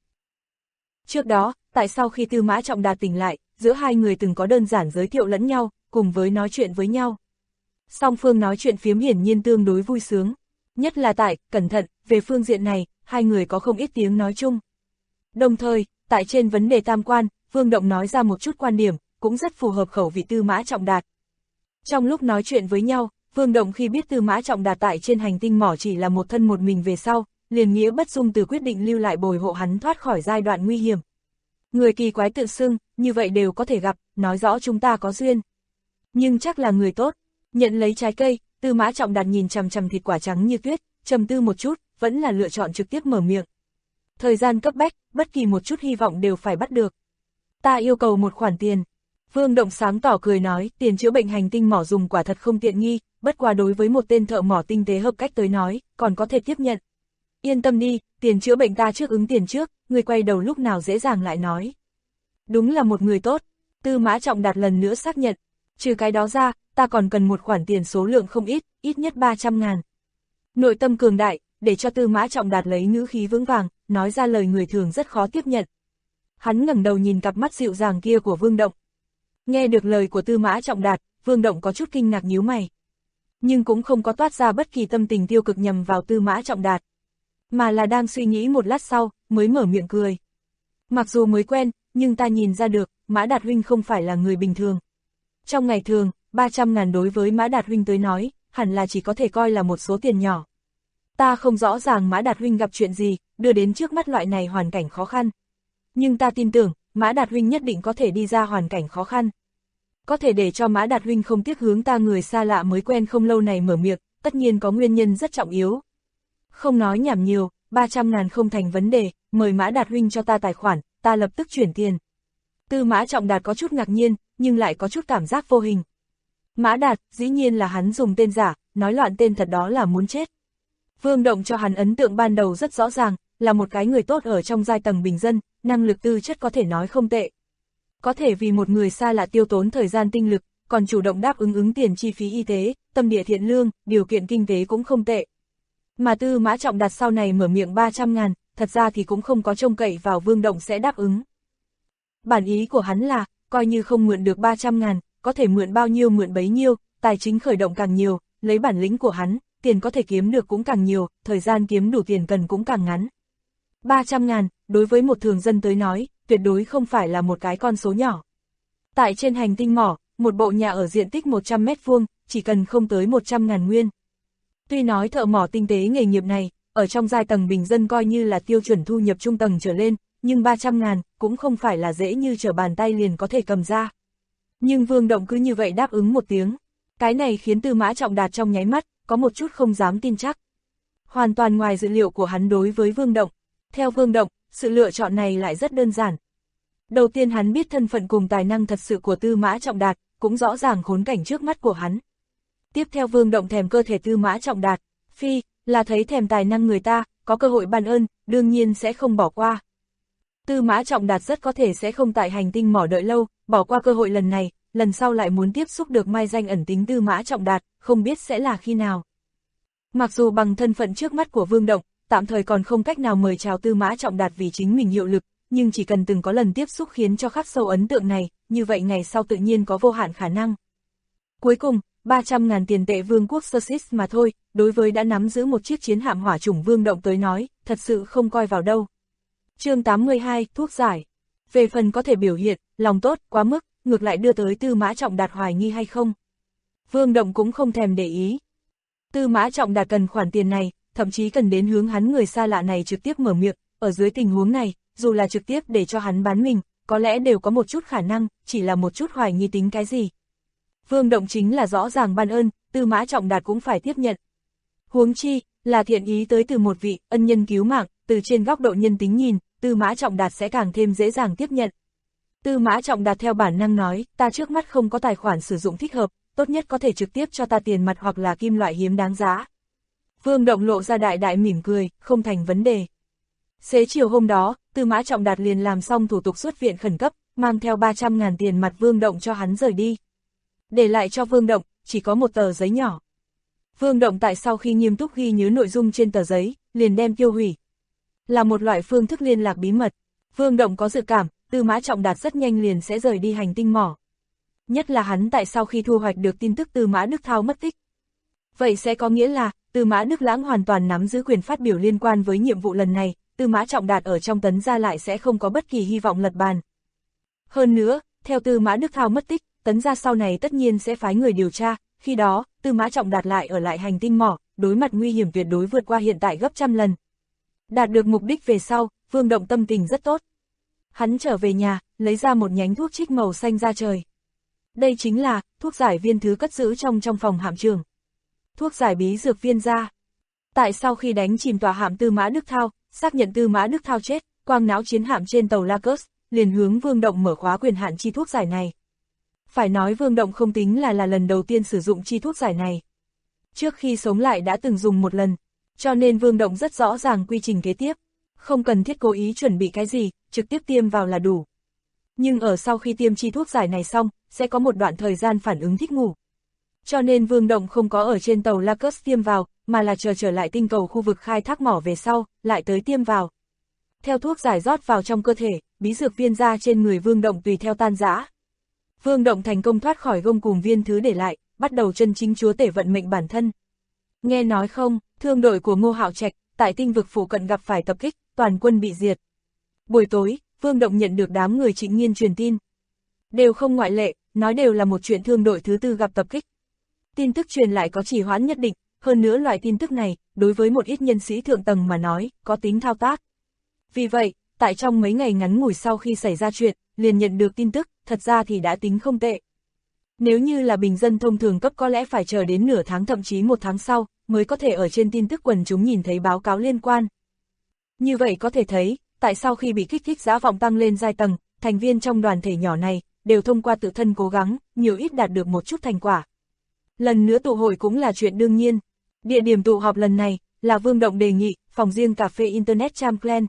B: Trước đó, tại sau khi Tư Mã Trọng Đạt tỉnh lại, giữa hai người từng có đơn giản giới thiệu lẫn nhau, cùng với nói chuyện với nhau. Song phương nói chuyện phiếm hiển nhiên tương đối vui sướng. Nhất là tại, cẩn thận, về phương diện này, hai người có không ít tiếng nói chung. Đồng thời, tại trên vấn đề tam quan, Vương Động nói ra một chút quan điểm, cũng rất phù hợp khẩu vị Tư Mã Trọng Đạt. Trong lúc nói chuyện với nhau, Vương Động khi biết Tư Mã Trọng Đạt tại trên hành tinh mỏ chỉ là một thân một mình về sau, liền nghĩa bất dung từ quyết định lưu lại bồi hộ hắn thoát khỏi giai đoạn nguy hiểm. Người kỳ quái tự xưng, như vậy đều có thể gặp, nói rõ chúng ta có duyên. Nhưng chắc là người tốt. Nhận lấy trái cây, Tư Mã Trọng Đạt nhìn chằm chằm thịt quả trắng như tuyết, trầm tư một chút, vẫn là lựa chọn trực tiếp mở miệng. Thời gian cấp bách, bất kỳ một chút hy vọng đều phải bắt được. Ta yêu cầu một khoản tiền. Vương Động sáng tỏ cười nói, tiền chữa bệnh hành tinh mỏ dùng quả thật không tiện nghi, bất quá đối với một tên thợ mỏ tinh tế hợp cách tới nói, còn có thể tiếp nhận. Yên tâm đi, tiền chữa bệnh ta trước ứng tiền trước, người quay đầu lúc nào dễ dàng lại nói. Đúng là một người tốt, Tư Mã Trọng Đạt lần nữa xác nhận. Trừ cái đó ra, ta còn cần một khoản tiền số lượng không ít, ít nhất 300.000. Nội tâm cường đại, để cho Tư Mã Trọng Đạt lấy ngữ khí vững vàng, nói ra lời người thường rất khó tiếp nhận. Hắn ngẩng đầu nhìn cặp mắt dịu dàng kia của Vương Động. Nghe được lời của Tư Mã Trọng Đạt, Vương Động có chút kinh ngạc nhíu mày. Nhưng cũng không có toát ra bất kỳ tâm tình tiêu cực nhằm vào Tư Mã Trọng Đạt. Mà là đang suy nghĩ một lát sau, mới mở miệng cười. Mặc dù mới quen, nhưng ta nhìn ra được, Mã Đạt huynh không phải là người bình thường. Trong ngày thường, 300.000 đối với Mã Đạt huynh tới nói, hẳn là chỉ có thể coi là một số tiền nhỏ. Ta không rõ ràng Mã Đạt huynh gặp chuyện gì, đưa đến trước mắt loại này hoàn cảnh khó khăn. Nhưng ta tin tưởng, Mã Đạt huynh nhất định có thể đi ra hoàn cảnh khó khăn. Có thể để cho Mã Đạt huynh không tiếc hướng ta người xa lạ mới quen không lâu này mở miệng, tất nhiên có nguyên nhân rất trọng yếu. Không nói nhảm nhiều, 300.000 không thành vấn đề, mời Mã Đạt huynh cho ta tài khoản, ta lập tức chuyển tiền. Tư Mã Trọng Đạt có chút ngạc nhiên, nhưng lại có chút cảm giác vô hình. Mã Đạt, dĩ nhiên là hắn dùng tên giả, nói loạn tên thật đó là muốn chết. Vương Động cho hắn ấn tượng ban đầu rất rõ ràng, là một cái người tốt ở trong giai tầng bình dân, năng lực tư chất có thể nói không tệ. Có thể vì một người xa lạ tiêu tốn thời gian tinh lực, còn chủ động đáp ứng tiền chi phí y tế, tâm địa thiện lương, điều kiện kinh tế cũng không tệ. Mà Tư Mã Trọng Đạt sau này mở miệng 300.000, thật ra thì cũng không có trông cậy vào Vương Động sẽ đáp ứng. Bản ý của hắn là, coi như không mượn được 300.000, có thể mượn bao nhiêu mượn bấy nhiêu, tài chính khởi động càng nhiều, lấy bản lĩnh của hắn, tiền có thể kiếm được cũng càng nhiều, thời gian kiếm đủ tiền cần cũng càng ngắn. 300.000, đối với một thường dân tới nói, tuyệt đối không phải là một cái con số nhỏ. Tại trên hành tinh mỏ, một bộ nhà ở diện tích 100 mét vuông, chỉ cần không tới 100.000 nguyên. Tuy nói thợ mỏ tinh tế nghề nghiệp này, ở trong giai tầng bình dân coi như là tiêu chuẩn thu nhập trung tầng trở lên, nhưng 300.000 cũng không phải là dễ như trở bàn tay liền có thể cầm ra. Nhưng Vương Động cứ như vậy đáp ứng một tiếng. Cái này khiến Tư Mã Trọng Đạt trong nháy mắt, có một chút không dám tin chắc. Hoàn toàn ngoài dự liệu của hắn đối với Vương Động. Theo Vương Động, sự lựa chọn này lại rất đơn giản. Đầu tiên hắn biết thân phận cùng tài năng thật sự của Tư Mã Trọng Đạt, cũng rõ ràng khốn cảnh trước mắt của hắn. Tiếp theo Vương Động thèm cơ thể Tư Mã Trọng Đạt, phi, là thấy thèm tài năng người ta, có cơ hội ban ơn, đương nhiên sẽ không bỏ qua. Tư Mã Trọng Đạt rất có thể sẽ không tại hành tinh mỏ đợi lâu, bỏ qua cơ hội lần này, lần sau lại muốn tiếp xúc được mai danh ẩn tính Tư Mã Trọng Đạt, không biết sẽ là khi nào. Mặc dù bằng thân phận trước mắt của Vương Động, tạm thời còn không cách nào mời chào Tư Mã Trọng Đạt vì chính mình hiệu lực, nhưng chỉ cần từng có lần tiếp xúc khiến cho khắc sâu ấn tượng này, như vậy ngày sau tự nhiên có vô hạn khả năng. Cuối cùng, 300.000 tiền tệ Vương quốc Sussex mà thôi, đối với đã nắm giữ một chiếc chiến hạm hỏa chủng Vương Động tới nói, thật sự không coi vào đâu. Chương 82, thuốc giải. Về phần có thể biểu hiện, lòng tốt, quá mức, ngược lại đưa tới Tư Mã Trọng Đạt hoài nghi hay không. Vương Động cũng không thèm để ý. Tư Mã Trọng Đạt cần khoản tiền này, thậm chí cần đến hướng hắn người xa lạ này trực tiếp mở miệng, ở dưới tình huống này, dù là trực tiếp để cho hắn bán mình, có lẽ đều có một chút khả năng, chỉ là một chút hoài nghi tính cái gì. Vương Động chính là rõ ràng ban ơn, Tư Mã Trọng Đạt cũng phải tiếp nhận. Huống chi, là thiện ý tới từ một vị ân nhân cứu mạng, từ trên góc độ nhân tính nhìn, Tư Mã Trọng Đạt sẽ càng thêm dễ dàng tiếp nhận. Tư Mã Trọng Đạt theo bản năng nói, ta trước mắt không có tài khoản sử dụng thích hợp, tốt nhất có thể trực tiếp cho ta tiền mặt hoặc là kim loại hiếm đáng giá. Vương Động lộ ra đại đại mỉm cười, không thành vấn đề. Xế chiều hôm đó, Tư Mã Trọng Đạt liền làm xong thủ tục xuất viện khẩn cấp, mang theo 300.000 tiền mặt Vương Động cho hắn rời đi. Để lại cho Vương Động, chỉ có một tờ giấy nhỏ. Vương Động tại sau khi nghiêm túc ghi nhớ nội dung trên tờ giấy, liền đem tiêu hủy. Là một loại phương thức liên lạc bí mật. Vương Động có dự cảm, Tư Mã Trọng Đạt rất nhanh liền sẽ rời đi hành tinh mỏ. Nhất là hắn tại sau khi thu hoạch được tin tức Tư Mã Đức Thao mất tích. Vậy sẽ có nghĩa là, Tư Mã Đức Lãng hoàn toàn nắm giữ quyền phát biểu liên quan với nhiệm vụ lần này, Tư Mã Trọng Đạt ở trong Tấn gia lại sẽ không có bất kỳ hy vọng lật bàn. Hơn nữa, theo Tư Mã Đức Thao mất tích, Tấn gia sau này tất nhiên sẽ phái người điều tra, khi đó, Tư Mã Trọng Đạt lại ở lại hành tinh mỏ, đối mặt nguy hiểm tuyệt đối vượt qua hiện tại gấp trăm lần. Đạt được mục đích về sau, Vương Động tâm tình rất tốt. Hắn trở về nhà, lấy ra một nhánh thuốc trích màu xanh ra trời. Đây chính là thuốc giải viên thứ cất giữ trong phòng hạm trưởng. Thuốc giải bí dược viên ra. Tại sau khi đánh chìm tòa hạm Tư Mã Đức Thao, xác nhận Tư Mã Đức Thao chết, quang não chiến hạm trên tàu Lacus, liền hướng Vương Động mở khóa quyền hạn chi thuốc giải này. Phải nói Vương Động không tính là lần đầu tiên sử dụng chi thuốc giải này. Trước khi sống lại đã từng dùng một lần, cho nên Vương Động rất rõ ràng quy trình kế tiếp. Không cần thiết cố ý chuẩn bị cái gì, trực tiếp tiêm vào là đủ. Nhưng ở sau khi tiêm chi thuốc giải này xong, sẽ có một đoạn thời gian phản ứng thích ngủ. Cho nên Vương Động không có ở trên tàu Lacus tiêm vào, mà là trở lại tinh cầu khu vực khai thác mỏ về sau, lại tới tiêm vào. Theo thuốc giải rót vào trong cơ thể, bí dược viên ra trên người Vương Động tùy theo tan rã. Vương Động thành công thoát khỏi gông cùm viên thứ để lại, bắt đầu chân chính chúa tể vận mệnh bản thân. Nghe nói không, thương đội của Ngô Hạo Trạch, tại tinh vực phụ cận gặp phải tập kích, toàn quân bị diệt. Buổi tối, Vương Động nhận được đám người Trịnh Nghiên truyền tin. Đều không ngoại lệ, nói đều là một chuyện thương đội thứ tư gặp tập kích. Tin tức truyền lại có trì hoãn nhất định, hơn nữa loại tin tức này, đối với một ít nhân sĩ thượng tầng mà nói, có tính thao tác. Vì vậy, tại trong mấy ngày ngắn ngủi sau khi xảy ra chuyện, liền nhận được tin tức, thật ra thì đã tính không tệ. Nếu như là bình dân thông thường cấp có lẽ phải chờ đến nửa tháng thậm chí một tháng sau, mới có thể ở trên tin tức quần chúng nhìn thấy báo cáo liên quan. Như vậy có thể thấy, tại sau khi bị kích thích dã vọng tăng lên giai tầng, thành viên trong đoàn thể nhỏ này, đều thông qua tự thân cố gắng, nhiều ít đạt được một chút thành quả. Lần nữa tụ hội cũng là chuyện đương nhiên. Địa điểm tụ họp lần này, là Vương Động đề nghị, phòng riêng cà phê Internet Cham Clan.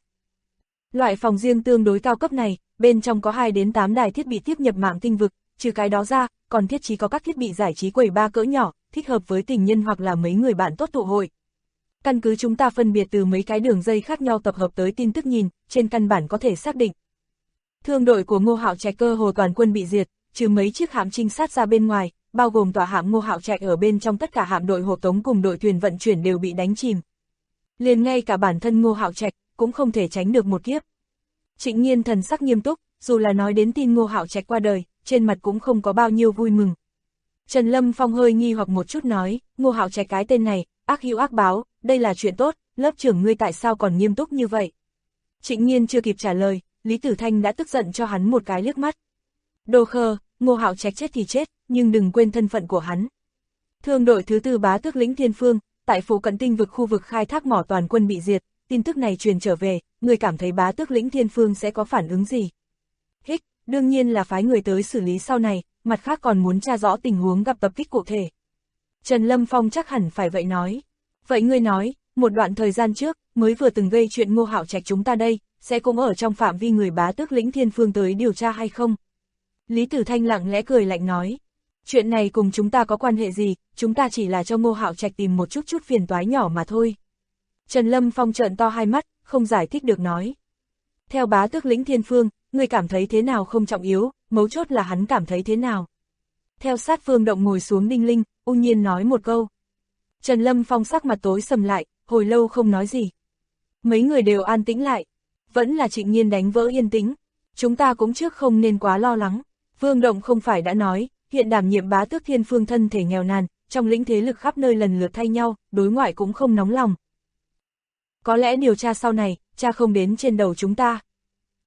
B: Loại phòng riêng tương đối cao cấp này, bên trong có 2 đến 8 đài thiết bị tiếp nhập mạng tinh vực, trừ cái đó ra, còn thiết trí có các thiết bị giải trí quầy bar cỡ nhỏ, thích hợp với tình nhân hoặc là mấy người bạn tốt tụ hội. Căn cứ chúng ta phân biệt từ mấy cái đường dây khác nhau tập hợp tới tin tức nhìn, trên căn bản có thể xác định. Thương đội của Ngô Hạo Trạch cơ hồ toàn quân bị diệt, trừ mấy chiếc hạm trinh sát ra bên ngoài, bao gồm tòa hạm Ngô Hạo Trạch ở bên trong tất cả hạm đội hộ tống cùng đội thuyền vận chuyển đều bị đánh chìm. Liền ngay cả bản thân Ngô Hạo Trạch cũng không thể tránh được một kiếp. Trịnh Nghiên thần sắc nghiêm túc, dù là nói đến tin Ngô Hạo Trạch qua đời, trên mặt cũng không có bao nhiêu vui mừng. Trần Lâm Phong hơi nghi hoặc một chút nói, Ngô Hạo Trạch cái tên này, ác hữu ác báo, đây là chuyện tốt, lớp trưởng ngươi tại sao còn nghiêm túc như vậy? Trịnh Nghiên chưa kịp trả lời, Lý Tử Thanh đã tức giận cho hắn một cái liếc mắt. Đồ khờ, Ngô Hạo Trạch chết thì chết, nhưng đừng quên thân phận của hắn. Thương đội thứ tư bá tước lĩnh Thiên Phương, tại phụ cận tinh vực khu vực khai thác mỏ toàn quân bị diệt, tin tức này truyền trở về, người cảm thấy bá tước lĩnh Thiên Phương sẽ có phản ứng gì? Hích, đương nhiên là phái người tới xử lý sau này, mặt khác còn muốn tra rõ tình huống gặp tập kích cụ thể. Trần Lâm Phong chắc hẳn phải vậy nói. Vậy ngươi nói, một đoạn thời gian trước, mới vừa từng gây chuyện Ngô Hạo Trạch chúng ta đây, sẽ cũng ở trong phạm vi người bá tước lĩnh Thiên Phương tới điều tra hay không? Lý Tử Thanh lặng lẽ cười lạnh nói. Chuyện này cùng chúng ta có quan hệ gì, chúng ta chỉ là cho Ngô Hạo Trạch tìm một chút phiền toái nhỏ mà thôi. Trần Lâm Phong trợn to hai mắt, không giải thích được nói. Theo bá tước lĩnh Thiên Phương, người cảm thấy thế nào không trọng yếu, mấu chốt là hắn cảm thấy thế nào. Theo sát Phương Động ngồi xuống đinh linh, ung nhiên nói một câu. Trần Lâm Phong sắc mặt tối sầm lại, hồi lâu không nói gì. Mấy người đều an tĩnh lại. Vẫn là Trịnh Nghiên đánh vỡ yên tĩnh. Chúng ta cũng trước không nên quá lo lắng. Phương Động không phải đã nói, hiện đảm nhiệm bá tước Thiên Phương thân thể nghèo nàn, trong lĩnh thế lực khắp nơi lần lượt thay nhau, đối ngoại cũng không nóng lòng. Có lẽ điều tra sau này, cha không đến trên đầu chúng ta.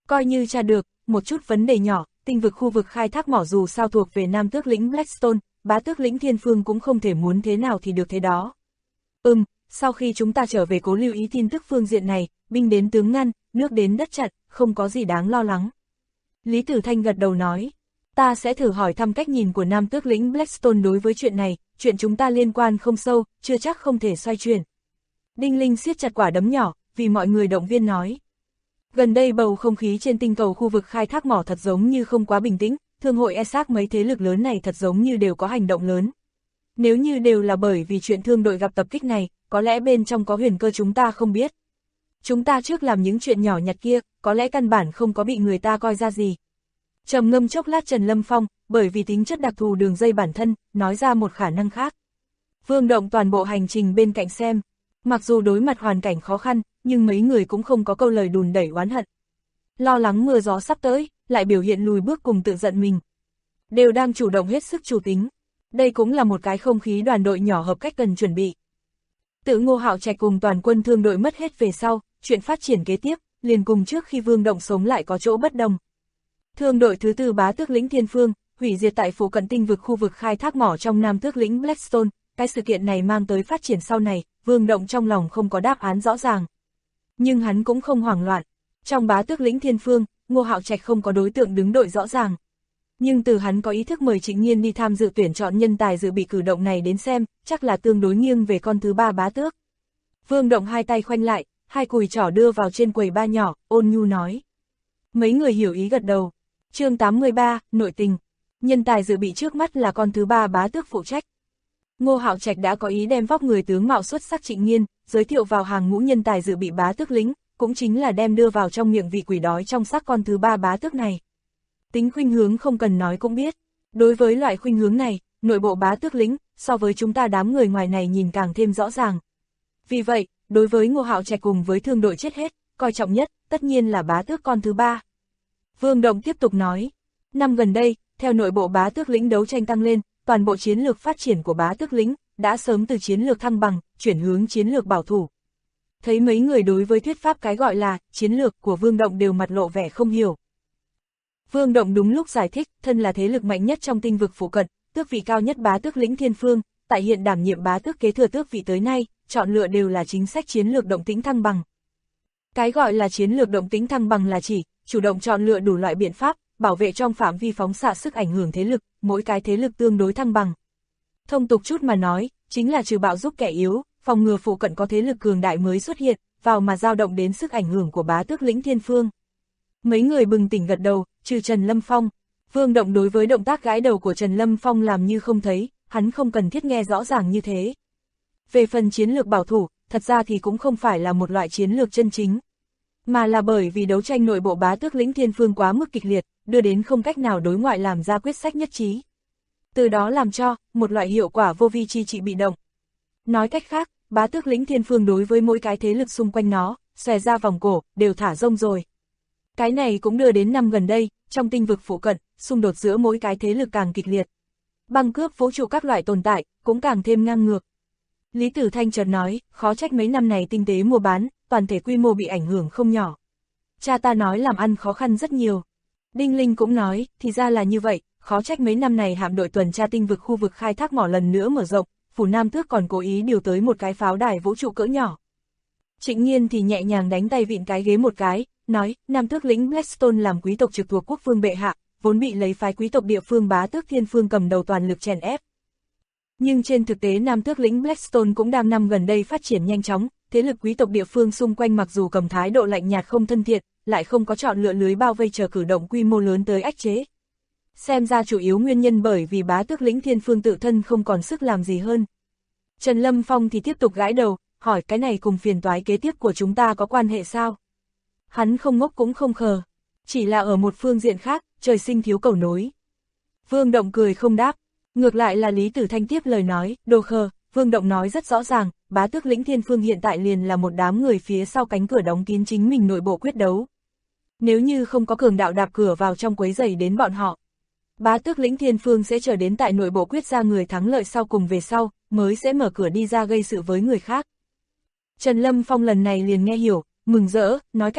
B: Coi như tra được, một chút vấn đề nhỏ, tinh vực khu vực khai thác mỏ dù sao thuộc về Nam Tước lĩnh Blackstone, Bá Tước lĩnh Thiên Phương cũng không thể muốn thế nào thì được thế đó. Sau khi chúng ta trở về cố lưu ý tin tức phương diện này, binh đến tướng ngăn, nước đến đất chặn, không có gì đáng lo lắng. Lý Tử Thanh gật đầu nói, ta sẽ thử hỏi thăm cách nhìn của Nam Tước lĩnh Blackstone đối với chuyện này, chuyện chúng ta liên quan không sâu, chưa chắc không thể xoay chuyển. Đinh Linh siết chặt quả đấm nhỏ, vì mọi người động viên nói. Gần đây bầu không khí trên tinh cầu khu vực khai thác mỏ thật giống như không quá bình tĩnh, thương hội ESAC mấy thế lực lớn này thật giống như đều có hành động lớn. Nếu như đều là bởi vì chuyện thương đội gặp tập kích này, có lẽ bên trong có huyền cơ chúng ta không biết. Chúng ta trước làm những chuyện nhỏ nhặt kia, có lẽ căn bản không có bị người ta coi ra gì. Trầm ngâm chốc lát Trần Lâm Phong, bởi vì tính chất đặc thù đường dây bản thân, nói ra một khả năng khác. Vương Động toàn bộ hành trình bên cạnh xem, mặc dù đối mặt hoàn cảnh khó khăn, nhưng mấy người cũng không có câu lời đùn đẩy oán hận. Lo lắng mưa gió sắp tới, lại biểu hiện lùi bước cùng tự giận mình. Đều đang chủ động hết sức chủ tính. Đây cũng là một cái không khí đoàn đội nhỏ hợp cách cần chuẩn bị. Tự Ngô Hạo Trạch cùng toàn quân thương đội mất hết về sau, chuyện phát triển kế tiếp, liền cùng trước khi Vương Động sống lại có chỗ bất đồng. Thương đội thứ tư Bá Tước lĩnh Thiên Phương, hủy diệt tại phụ cận tinh vực khu vực khai thác mỏ trong Nam Tước lĩnh Blackstone, cái sự kiện này mang tới phát triển sau này, Vương Động trong lòng không có đáp án rõ ràng. Nhưng hắn cũng không hoảng loạn. Trong Bá Tước lĩnh Thiên Phương, Ngô Hạo Trạch không có đối tượng đứng đội rõ ràng. Nhưng từ hắn có ý thức mời Trịnh Nhiên đi tham dự tuyển chọn nhân tài dự bị cử động này đến xem, chắc là tương đối nghiêng về con thứ ba Bá Tước. Vương Động hai tay khoanh lại, hai cùi trỏ đưa vào trên quầy ba nhỏ, ôn nhu nói. Mấy người hiểu ý gật đầu. Chương 83, nội tình. Nhân tài dự bị trước mắt là con thứ ba Bá Tước phụ trách. Ngô Hạo Trạch đã có ý đem vóc người tướng mạo xuất sắc Trịnh Nhiên, giới thiệu vào hàng ngũ nhân tài dự bị Bá Tước lĩnh, cũng chính là đem đưa vào trong miệng vị quỷ đói trong xác con thứ ba Bá Tước này. Tính khuynh hướng không cần nói cũng biết. Đối với loại khuynh hướng này, nội bộ Bá Tước lĩnh, so với chúng ta đám người ngoài này nhìn càng thêm rõ ràng. Vì vậy, đối với Ngô Hạo Trạch cùng với thương đội chết hết, coi trọng nhất, tất nhiên là Bá Tước con thứ ba. Vương Động tiếp tục nói, năm gần đây, theo nội bộ Bá Tước lĩnh đấu tranh tăng lên, toàn bộ chiến lược phát triển của Bá Tước lĩnh đã sớm từ chiến lược thăng bằng, chuyển hướng chiến lược bảo thủ. Thấy mấy người đối với thuyết pháp cái gọi là chiến lược của Vương Động đều mặt lộ vẻ không hiểu. Vương Động đúng lúc giải thích, thân là thế lực mạnh nhất trong tinh vực phụ cận, tước vị cao nhất Bá Tước lĩnh Thiên Phương, tại hiện đảm nhiệm Bá Tước kế thừa tước vị tới nay, chọn lựa đều là chính sách chiến lược động tĩnh thăng bằng. Cái gọi là chiến lược động tĩnh thăng bằng là chỉ chủ động chọn lựa đủ loại biện pháp, bảo vệ trong phạm vi phóng xạ sức ảnh hưởng thế lực, mỗi cái thế lực tương đối thăng bằng. Thông tục chút mà nói, chính là trừ bạo giúp kẻ yếu, phòng ngừa phụ cận có thế lực cường đại mới xuất hiện, vào mà dao động đến sức ảnh hưởng của Bá Tước lĩnh Thiên Phương. Mấy người bừng tỉnh gật đầu, trừ Trần Lâm Phong. Vương Động đối với động tác gãi đầu của Trần Lâm Phong làm như không thấy, hắn không cần thiết nghe rõ ràng như thế. Về phần chiến lược bảo thủ, thật ra thì cũng không phải là một loại chiến lược chân chính, mà là bởi vì đấu tranh nội bộ Bá Tước lĩnh Thiên Phương quá mức kịch liệt, đưa đến không cách nào đối ngoại làm ra quyết sách nhất trí. Từ đó làm cho, một loại hiệu quả vô vi chi trị bị động. Nói cách khác, Bá Tước lĩnh Thiên Phương đối với mỗi cái thế lực xung quanh nó, xòe ra vòng cổ, đều thả rông rồi. Cái này cũng đưa đến năm gần đây, trong tinh vực phụ cận, xung đột giữa mỗi cái thế lực càng kịch liệt. Băng cướp vũ trụ các loại tồn tại, cũng càng thêm ngang ngược. Lý Tử Thanh chợt nói, khó trách mấy năm này tinh tế mua bán, toàn thể quy mô bị ảnh hưởng không nhỏ. Cha ta nói làm ăn khó khăn rất nhiều. Đinh Linh cũng nói, thì ra là như vậy, khó trách mấy năm này hạm đội tuần tra tinh vực khu vực khai thác mỏ lần nữa mở rộng, phủ Nam Tước còn cố ý điều tới một cái pháo đài vũ trụ cỡ nhỏ. Trịnh Nhiên thì nhẹ nhàng đánh tay vịn cái ghế một cái, nói, Nam Tước lĩnh Blackstone làm quý tộc trực thuộc quốc vương bệ hạ, vốn bị lấy phái quý tộc địa phương Bá Tước Thiên Phương cầm đầu toàn lực chèn ép. Nhưng trên thực tế Nam Tước lĩnh Blackstone cũng đang năm gần đây phát triển nhanh chóng, thế lực quý tộc địa phương xung quanh mặc dù cầm thái độ lạnh nhạt không thân thiện, lại không có chọn lựa lưới bao vây chờ cử động quy mô lớn tới ách chế. Xem ra chủ yếu nguyên nhân bởi vì Bá Tước lĩnh Thiên Phương tự thân không còn sức làm gì hơn. Trần Lâm Phong thì tiếp tục gãi đầu, hỏi cái này cùng phiền toái kế tiếp của chúng ta có quan hệ sao? Hắn không ngốc cũng không khờ, chỉ là ở một phương diện khác, trời sinh thiếu cầu nối. Vương Động cười không đáp, ngược lại là Lý Tử Thanh tiếp lời nói, đồ khờ. Vương Động nói rất rõ ràng, Bá Tước lĩnh Thiên Phương hiện tại liền là một đám người phía sau cánh cửa đóng kín chính mình nội bộ quyết đấu. Nếu như không có cường đạo đạp cửa vào trong quấy rầy đến bọn họ, Bá Tước lĩnh Thiên Phương sẽ chờ đến tại nội bộ quyết ra người thắng lợi sau cùng về sau, mới sẽ mở cửa đi ra gây sự với người khác. Trần Lâm Phong lần này liền nghe hiểu, mừng rỡ, nói cách khác,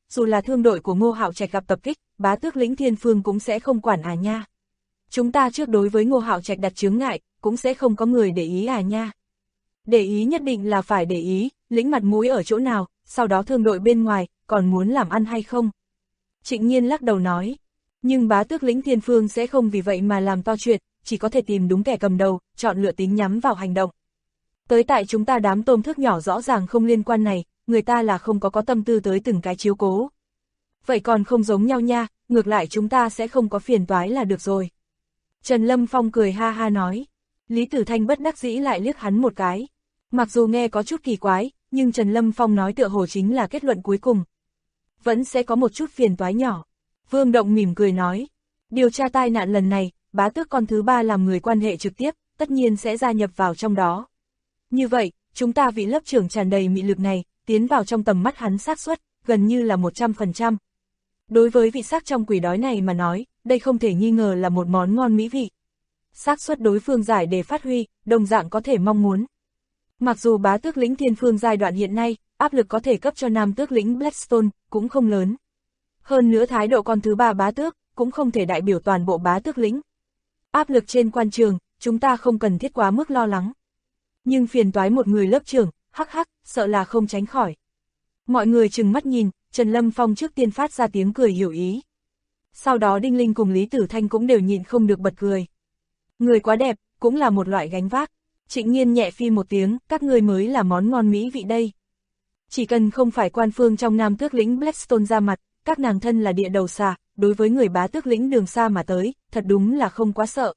B: dù là thương đội của Ngô Hạo Trạch gặp tập kích, bá tước lĩnh Thiên Phương cũng sẽ không quản à nha. Chúng ta trước đối với Ngô Hạo Trạch đặt chướng ngại, cũng sẽ không có người để ý à nha. Để ý nhất định là phải để ý, lĩnh mặt mũi ở chỗ nào, sau đó thương đội bên ngoài, còn muốn làm ăn hay không? Trịnh Nhiên lắc đầu nói, nhưng bá tước lĩnh Thiên Phương sẽ không vì vậy mà làm to chuyện, chỉ có thể tìm đúng kẻ cầm đầu, chọn lựa tính nhắm vào hành động. Tới tại chúng ta đám tôm thước nhỏ rõ ràng không liên quan này, người ta là không có tâm tư tới từng cái chiếu cố. Vậy còn không giống nhau nha, ngược lại chúng ta sẽ không có phiền toái là được rồi. Trần Lâm Phong cười ha ha nói. Lý Tử Thanh bất đắc dĩ lại liếc hắn một cái. Mặc dù nghe có chút kỳ quái, nhưng Trần Lâm Phong nói tựa hồ chính là kết luận cuối cùng. Vẫn sẽ có một chút phiền toái nhỏ. Vương Động mỉm cười nói. Điều tra tai nạn lần này, bá tước con thứ ba làm người quan hệ trực tiếp, tất nhiên sẽ gia nhập vào trong đó. Như vậy, chúng ta vị lớp trưởng tràn đầy mị lực này, tiến vào trong tầm mắt hắn xác suất, gần như là 100%. Đối với vị xác trong quỷ đói này mà nói, đây không thể nghi ngờ là một món ngon mỹ vị. Xác suất đối phương giải để phát huy, đồng dạng có thể mong muốn. Mặc dù bá tước lĩnh Thiên Phương giai đoạn hiện nay, áp lực có thể cấp cho nam tước lĩnh Blackstone, cũng không lớn. Hơn nữa thái độ con thứ ba bá tước, cũng không thể đại biểu toàn bộ bá tước lĩnh. Áp lực trên quan trường, chúng ta không cần thiết quá mức lo lắng. Nhưng phiền toái một người lớp trưởng, hắc hắc, sợ là không tránh khỏi. Mọi người trừng mắt nhìn, Trần Lâm Phong trước tiên phát ra tiếng cười hiểu ý. Sau đó Đinh Linh cùng Lý Tử Thanh cũng đều nhịn không được bật cười. Người quá đẹp, cũng là một loại gánh vác. Trịnh Nhiên nhẹ phi một tiếng, các ngươi mới là món ngon mỹ vị đây. Chỉ cần không phải quan phương trong nam tước lĩnh Blackstone ra mặt, các nàng thân là địa đầu xà, đối với người bá tước lĩnh đường xa mà tới, thật đúng là không quá sợ.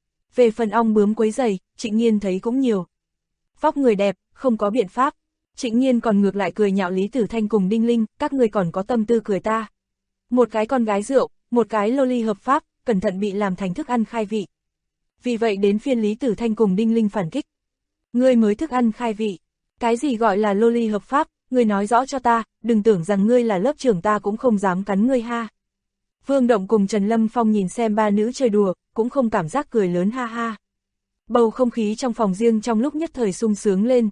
B: Về phần ong bướm quấy giày, Trịnh Nhiên thấy cũng nhiều. Vóc người đẹp, không có biện pháp. Trịnh Nhiên còn ngược lại cười nhạo Lý Tử Thanh cùng Đinh Linh, các ngươi còn có tâm tư cười ta. Một cái con gái rượu, một cái loli hợp pháp, cẩn thận bị làm thành thức ăn khai vị. Vì vậy đến phiên Lý Tử Thanh cùng Đinh Linh phản kích. Ngươi mới thức ăn khai vị. Cái gì gọi là loli hợp pháp, ngươi nói rõ cho ta, đừng tưởng rằng ngươi là lớp trưởng ta cũng không dám cắn ngươi ha. Vương Động cùng Trần Lâm Phong nhìn xem ba nữ chơi đùa, cũng không cảm giác cười lớn ha ha. Bầu không khí trong phòng riêng trong lúc nhất thời sung sướng lên.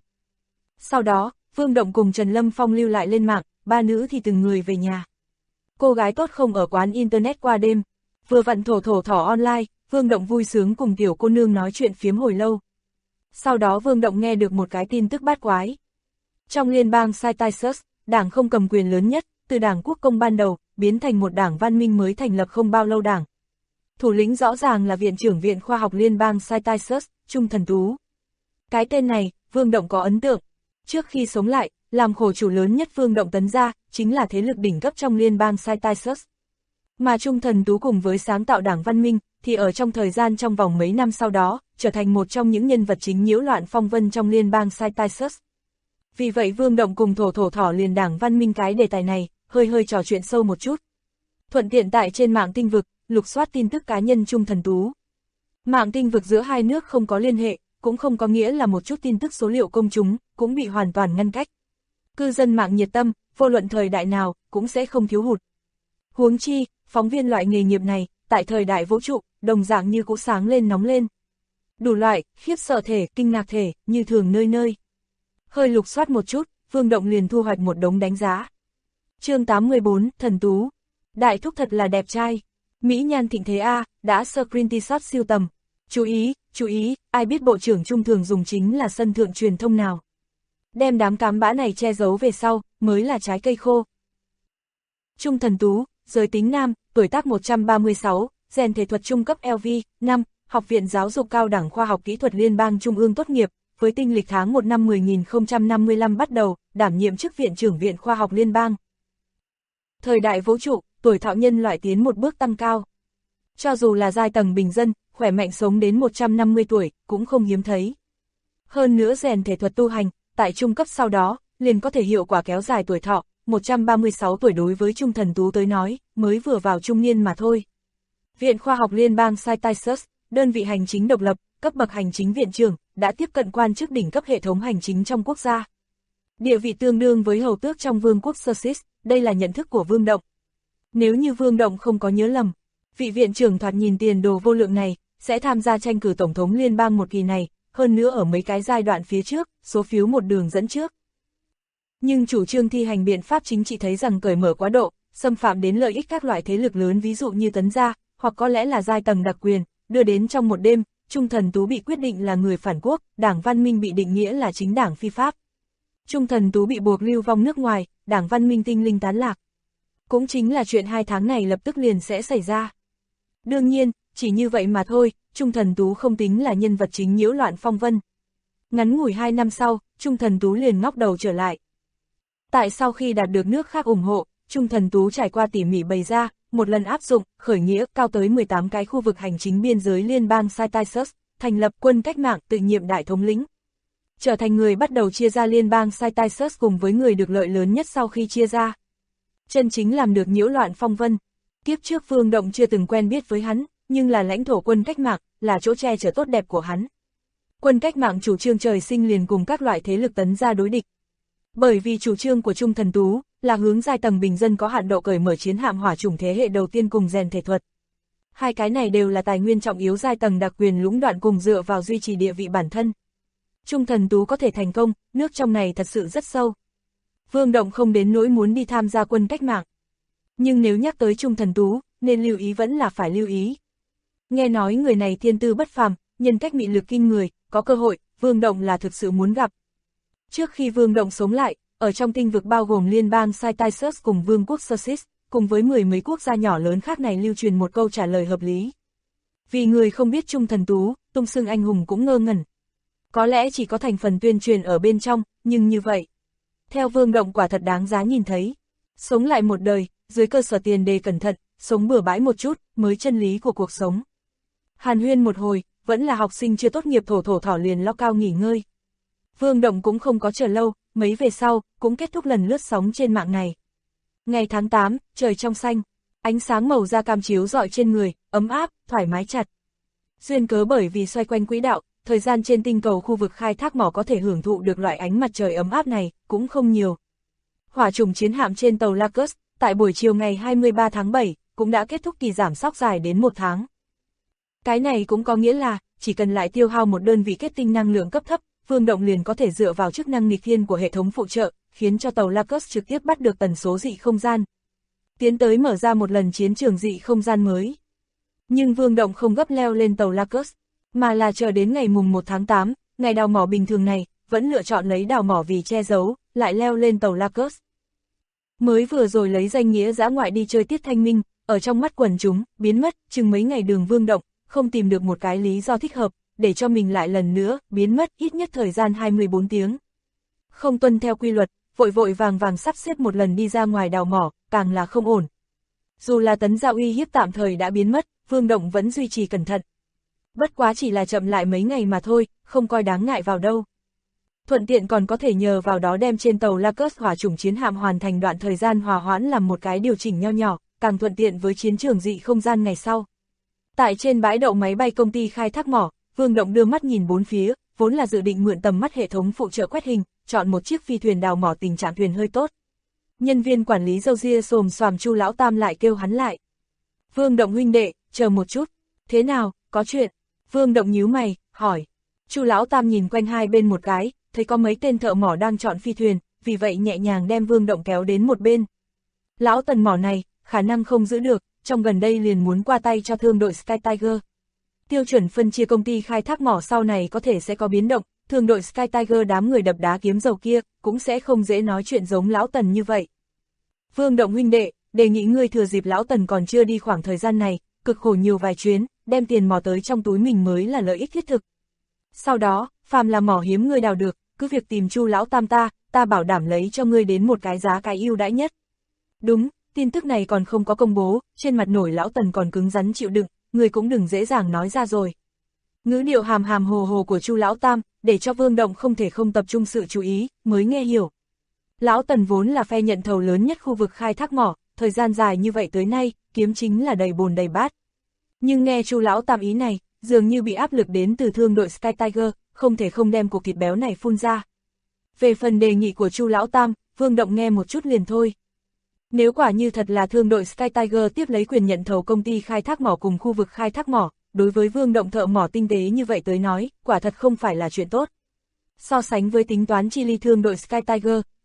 B: Sau đó, Vương Động cùng Trần Lâm Phong lưu lại lên mạng, ba nữ thì từng người về nhà. Cô gái tốt không ở quán internet qua đêm, vừa vặn thổ thỏ online, Vương Động vui sướng cùng tiểu cô nương nói chuyện phiếm hồi lâu. Sau đó Vương Động nghe được một cái tin tức bát quái. Trong liên bang Cytisus, đảng không cầm quyền lớn nhất, từ đảng quốc công ban đầu, biến thành một đảng văn minh mới thành lập không bao lâu đảng. Thủ lĩnh rõ ràng là Viện trưởng Viện Khoa học Liên bang Cytisus, Trung Thần Tú. Cái tên này, Vương Động có ấn tượng. Trước khi sống lại, làm khổ chủ lớn nhất Vương Động tấn ra, chính là thế lực đỉnh cấp trong liên bang Cytisus. Mà Trung Thần Tú cùng với sáng tạo đảng văn minh, thì ở trong thời gian trong vòng mấy năm sau đó, trở thành một trong những nhân vật chính nhiễu loạn phong vân trong liên bang Cytisus. Vì vậy Vương Động cùng thổ thỏ liền đảng văn minh cái đề tài này, hơi trò chuyện sâu một chút. Thuận tiện tại trên mạng tinh vực, lục soát tin tức cá nhân Trung Thần Tú. Mạng tinh vực giữa hai nước không có liên hệ, cũng không có nghĩa là một chút tin tức số liệu công chúng, cũng bị hoàn toàn ngăn cách. Cư dân mạng nhiệt tâm, vô luận thời đại nào, cũng sẽ không thiếu hụt. Huống chi, phóng viên loại nghề nghiệp này, tại thời đại vũ trụ, đồng dạng như cũ sáng lên nóng lên. Đủ loại, khiếp sợ thể, kinh ngạc thể, như thường nơi nơi. Hơi lục soát một chút, Vương Động liền thu hoạch một đống đánh giá. Chương 84, Thần Tú. Đại thúc thật là đẹp trai. Mỹ nhan thịnh thế A, đã screenshot siêu tầm. Chú ý, ai biết bộ trưởng Trung thường dùng chính là sân thượng truyền thông nào. Đem đám cám bã này che giấu về sau, mới là trái cây khô. Trung Thần Tú, giới tính nam, tuổi tác 136, rèn thể thuật trung cấp LV, 5, Học viện Giáo dục Cao đẳng Khoa học Kỹ thuật Liên bang Trung ương tốt nghiệp, với tinh lịch tháng 1 năm 10.055 bắt đầu, đảm nhiệm chức Viện trưởng Viện Khoa học Liên bang. Thời đại vũ trụ, tuổi thọ nhân loại tiến một bước tăng cao. Cho dù là giai tầng bình dân, khỏe mạnh sống đến 150 tuổi, cũng không hiếm thấy. Hơn nữa rèn thể thuật tu hành, tại trung cấp sau đó, liền có thể hiệu quả kéo dài tuổi thọ, 136 tuổi đối với Trung Thần Tú tới nói, mới vừa vào trung niên mà thôi. Viện Khoa học Liên bang Cytisus, đơn vị hành chính độc lập, cấp bậc hành chính viện trưởng, đã tiếp cận quan chức đỉnh cấp hệ thống hành chính trong quốc gia. Địa vị tương đương với hầu tước trong vương quốc Sussex, đây là nhận thức của Vương Động. Nếu như Vương Động không có nhớ lầm, vị viện trưởng thoạt nhìn tiền đồ vô lượng này, sẽ tham gia tranh cử tổng thống liên bang một kỳ này, hơn nữa ở mấy cái giai đoạn phía trước, số phiếu một đường dẫn trước. Nhưng chủ trương thi hành biện pháp chính trị thấy rằng cởi mở quá độ, xâm phạm đến lợi ích các loại thế lực lớn ví dụ như Tấn gia, hoặc có lẽ là giai tầng đặc quyền, đưa đến trong một đêm, Trung Thần Tú bị quyết định là người phản quốc, Đảng Văn Minh bị định nghĩa là chính đảng phi pháp. Trung Thần Tú bị buộc lưu vong nước ngoài, Đảng Văn Minh tinh linh tán lạc. Cũng chính là chuyện 2 tháng này lập tức liền sẽ xảy ra. Đương nhiên, chỉ như vậy mà thôi, Trung Thần Tú không tính là nhân vật chính nhiễu loạn phong vân. Ngắn ngủi 2 năm sau, Trung Thần Tú liền ngóc đầu trở lại. Tại sau khi đạt được nước khác ủng hộ, Trung Thần Tú trải qua tỉ mỉ bày ra, một lần áp dụng, khởi nghĩa cao tới 18 cái khu vực hành chính biên giới liên bang Saitaisus, thành lập quân cách mạng tự nhiệm đại thống lĩnh. Trở thành người bắt đầu chia ra liên bang Saitaisus cùng với người được lợi lớn nhất sau khi chia ra. Chân chính làm được nhiễu loạn phong vân. Kiếp trước Vương Động chưa từng quen biết với hắn, nhưng là lãnh thổ quân cách mạng, là chỗ che chở tốt đẹp của hắn. Quân cách mạng chủ trương trời sinh liền cùng các loại thế lực Tấn gia đối địch. Bởi vì chủ trương của Trung Thần Tú là hướng giai tầng bình dân có hạn độ cởi mở chiến hạm hỏa chủng thế hệ đầu tiên cùng rèn thể thuật. 2 cái này đều là tài nguyên trọng yếu giai tầng đặc quyền lũng đoạn cùng dựa vào duy trì địa vị bản thân. Trung Thần Tú có thể thành công, nước trong này thật sự rất sâu. Vương Động không đến nỗi muốn đi tham gia quân cách mạng. Nhưng nếu nhắc tới Trung Thần Tú, nên lưu ý vẫn là phải lưu ý. Nghe nói người này thiên tư bất phàm, nhân cách mị lực kinh người, có cơ hội, Vương Động là thực sự muốn gặp. Trước khi Vương Động sống lại, ở trong tinh vực bao gồm liên bang Saitaisus cùng vương quốc Sursis, cùng với 10 mấy quốc gia nhỏ lớn khác này lưu truyền một câu trả lời hợp lý. Vì người không biết Trung Thần Tú, tung xưng anh hùng cũng ngơ ngẩn. Có lẽ chỉ có thành phần tuyên truyền ở bên trong, nhưng như vậy. Theo Vương Động quả thật đáng giá nhìn thấy. Sống lại một đời, dưới cơ sở tiền đề cẩn thận, sống bừa bãi một chút, mới chân lý của cuộc sống. Hàn huyên một hồi, vẫn là học sinh chưa tốt nghiệp thổ thỏ liền lo cao nghỉ ngơi. Vương Động cũng không có chờ lâu, mấy về sau, cũng kết thúc lần lướt sóng trên mạng này. Ngày tháng 8, trời trong xanh, ánh sáng màu da cam chiếu rọi trên người, ấm áp, thoải mái chặt. Duyên cớ bởi vì xoay quanh quỹ đạo, thời gian trên tinh cầu khu vực khai thác mỏ có thể hưởng thụ được loại ánh mặt trời ấm áp này, cũng không nhiều. Hỏa chủng chiến hạm trên tàu Lacus, tại buổi chiều ngày 23 tháng 7, cũng đã kết thúc kỳ giảm sóc dài đến 1 tháng. Cái này cũng có nghĩa là, chỉ cần lại tiêu hao một đơn vị kết tinh năng lượng cấp thấp, Vương Động liền có thể dựa vào chức năng nghịch thiên của hệ thống phụ trợ, khiến cho tàu Lacus trực tiếp bắt được tần số dị không gian. Tiến tới mở ra một lần chiến trường dị không gian mới. Nhưng Vương Động không gấp leo lên tàu Lacus, mà là chờ đến ngày mùng 1 tháng 8, ngày đào mỏ bình thường này, vẫn lựa chọn lấy đào mỏ vì che giấu, lại leo lên tàu Lacus. Mới vừa rồi lấy danh nghĩa dã ngoại đi chơi tiết thanh minh, ở trong mắt quần chúng, biến mất, chừng mấy ngày đường Vương Động, không tìm được một cái lý do thích hợp, để cho mình lại lần nữa, biến mất ít nhất thời gian 24 tiếng. Không tuân theo quy luật, vội vội vàng sắp xếp một lần đi ra ngoài đào mỏ, càng là không ổn. Dù là Tấn gia uy hiếp tạm thời đã biến mất, Vương Động vẫn duy trì cẩn thận. Bất quá chỉ là chậm lại mấy ngày mà thôi, không coi đáng ngại vào đâu. Thuận tiện còn có thể nhờ vào đó đem trên tàu Lacus hỏa chủng chiến hạm hoàn thành đoạn thời gian hòa hoãn làm một cái điều chỉnh nho nhỏ, càng thuận tiện với chiến trường dị không gian ngày sau. Tại trên bãi đậu máy bay công ty khai thác mỏ, Vương Động đưa mắt nhìn bốn phía, vốn là dự định mượn tầm mắt hệ thống phụ trợ quét hình, chọn một chiếc phi thuyền đào mỏ tình trạng thuyền hơi tốt. Nhân viên quản lý râu ria xồm xoàm Chu lão tam lại kêu hắn lại. Vương Động huynh đệ, chờ một chút. Thế nào, có chuyện? Vương Động nhíu mày, hỏi. Chu lão tam nhìn quanh hai bên một cái, thấy có mấy tên thợ mỏ đang chọn phi thuyền, vì vậy nhẹ nhàng đem Vương Động kéo đến một bên. Lão Tần mỏ này, khả năng không giữ được, trong gần đây liền muốn qua tay cho thương đội Sky Tiger. Tiêu chuẩn phân chia công ty khai thác mỏ sau này có thể sẽ có biến động, thương đội Sky Tiger đám người đập đá kiếm dầu kia, cũng sẽ không dễ nói chuyện giống Lão Tần như vậy. Vương Động huynh đệ, đề nghị ngươi thừa dịp Lão Tần còn chưa đi khoảng thời gian này, cực khổ nhiều vài chuyến, đem tiền mỏ tới trong túi mình mới là lợi ích thiết thực. Sau đó, phàm là mỏ hiếm ngươi đào được, cứ việc tìm Chu lão tam ta bảo đảm lấy cho ngươi đến một cái giá cái ưu đãi nhất. Đúng, tin tức này còn không có công bố, trên mặt nổi Lão Tần còn cứng rắn chịu đựng, ngươi cũng đừng dễ dàng nói ra rồi. Ngữ điệu hàm hàm hồ hồ của Chu lão tam, để cho Vương Động không thể không tập trung sự chú ý, mới nghe hiểu. Lão Tần vốn là phe nhận thầu lớn nhất khu vực khai thác mỏ, thời gian dài như vậy tới nay, kiếm chính là đầy bồn đầy bát. Nhưng nghe Chu lão tam ý này, dường như bị áp lực đến từ thương đội Sky Tiger, không thể không đem cục thịt béo này phun ra. Về phần đề nghị của Chu lão tam, Vương Động nghe một chút liền thôi. Nếu quả như thật là thương đội Sky Tiger tiếp lấy quyền nhận thầu công ty khai thác mỏ cùng khu vực khai thác mỏ, đối với Vương Động thợ mỏ tinh tế như vậy tới nói, quả thật không phải là chuyện tốt. So sánh với tính toán chi ly thương đội Sky Tiger,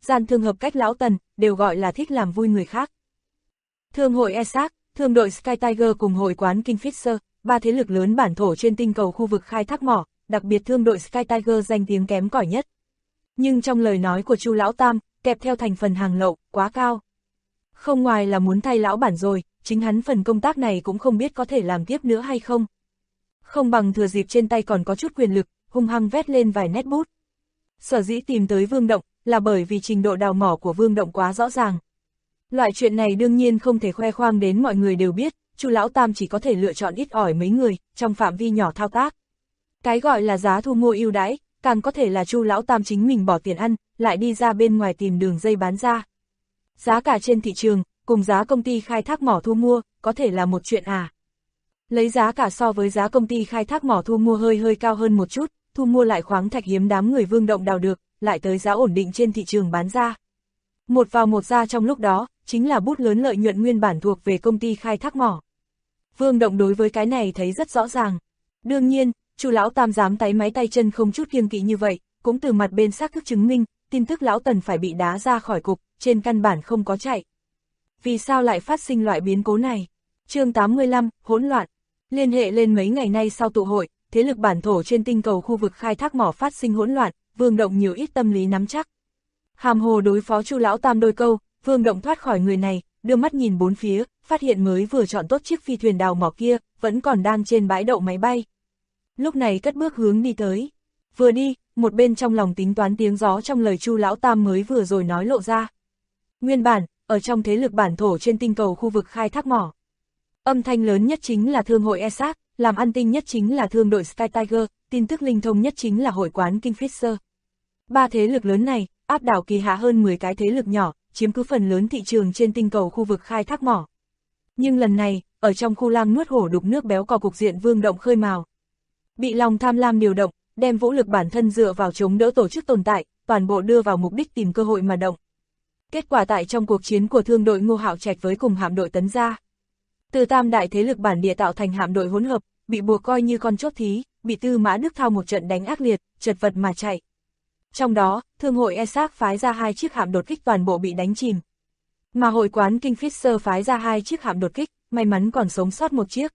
B: gian thương hợp cách lão Tần, đều gọi là thích làm vui người khác. Thương hội Essex, thương đội Sky Tiger cùng hội quán Kingfisher, ba thế lực lớn bản thổ trên tinh cầu khu vực khai thác mỏ, đặc biệt thương đội Sky Tiger danh tiếng kém cỏi nhất. Nhưng trong lời nói của Chu lão tam, kẹp theo thành phần hàng lậu, quá cao. Không ngoài là muốn thay lão bản rồi, chính hắn phần công tác này cũng không biết có thể làm tiếp nữa hay không. Không bằng thừa dịp trên tay còn có chút quyền lực, hung hăng vét lên vài nét bút. Sở dĩ tìm tới Vương Động, là bởi vì trình độ đào mỏ của Vương Động quá rõ ràng. Loại chuyện này đương nhiên không thể khoe khoang đến mọi người đều biết, Chu lão tam chỉ có thể lựa chọn ít ỏi mấy người, trong phạm vi nhỏ thao tác. Cái gọi là giá thu mua ưu đãi, càng có thể là Chu lão tam chính mình bỏ tiền ăn, lại đi ra bên ngoài tìm đường dây bán ra. Giá cả trên thị trường, cùng giá công ty khai thác mỏ thu mua, có thể là một chuyện à. Lấy giá cả so với giá công ty khai thác mỏ thu mua hơi cao hơn một chút, thu mua lại khoáng thạch hiếm đám người Vương Động đào được, lại tới giá ổn định trên thị trường bán ra. Một vào một ra trong lúc đó, chính là bút lớn lợi nhuận nguyên bản thuộc về công ty khai thác mỏ. Vương Động đối với cái này thấy rất rõ ràng. Đương nhiên, Chu lão tam dám táy máy tay chân không chút kiêng kỵ như vậy, cũng từ mặt bên xác thực chứng minh, tin tức lão Tần phải bị đá ra khỏi cục, trên căn bản không có chạy. Vì sao lại phát sinh loại biến cố này? Chương 85, hỗn loạn. Liên hệ lên mấy ngày nay sau tụ hội, thế lực bản thổ trên tinh cầu khu vực khai thác mỏ phát sinh hỗn loạn, Vương Động nhiều ít tâm lý nắm chắc. Hàm hồ đối phó Chu lão tam đôi câu, Vương Động thoát khỏi người này, đưa mắt nhìn bốn phía, phát hiện mới vừa chọn tốt chiếc phi thuyền đào mỏ kia, vẫn còn đang trên bãi đậu máy bay. Lúc này cất bước hướng đi tới. Vừa đi, một bên trong lòng tính toán tiếng gió trong lời Chu lão tam mới vừa rồi nói lộ ra. Nguyên bản, ở trong thế lực bản thổ trên tinh cầu khu vực khai thác mỏ, âm thanh lớn nhất chính là thương hội Essex, làm ăn tinh nhất chính là thương đội Sky Tiger, tin tức linh thông nhất chính là hội quán Kingfisher. Ba thế lực lớn này, áp đảo kỳ hạ hơn 10 cái thế lực nhỏ, chiếm cứ phần lớn thị trường trên tinh cầu khu vực khai thác mỏ. Nhưng lần này, ở trong khu lam nuốt hổ đục nước béo cò cục diện Vương Động khơi mào. Bị lòng tham lam điều động, đem vũ lực bản thân dựa vào chống đỡ tổ chức tồn tại, toàn bộ đưa vào mục đích tìm cơ hội mà động. Kết quả tại trong cuộc chiến của thương đội Ngô Hạo Trạch với cùng hạm đội Tấn Gia, từ tam đại thế lực bản địa tạo thành hạm đội hỗn hợp, bị buộc coi như con chốt thí, bị Tư Mã Đức Thao một trận đánh ác liệt, chật vật mà chạy. Trong đó, thương hội Essex phái ra 2 chiếc hạm đột kích toàn bộ bị đánh chìm. Mà hội quán Kingfisher phái ra 2 chiếc hạm đột kích, may mắn còn sống sót một chiếc.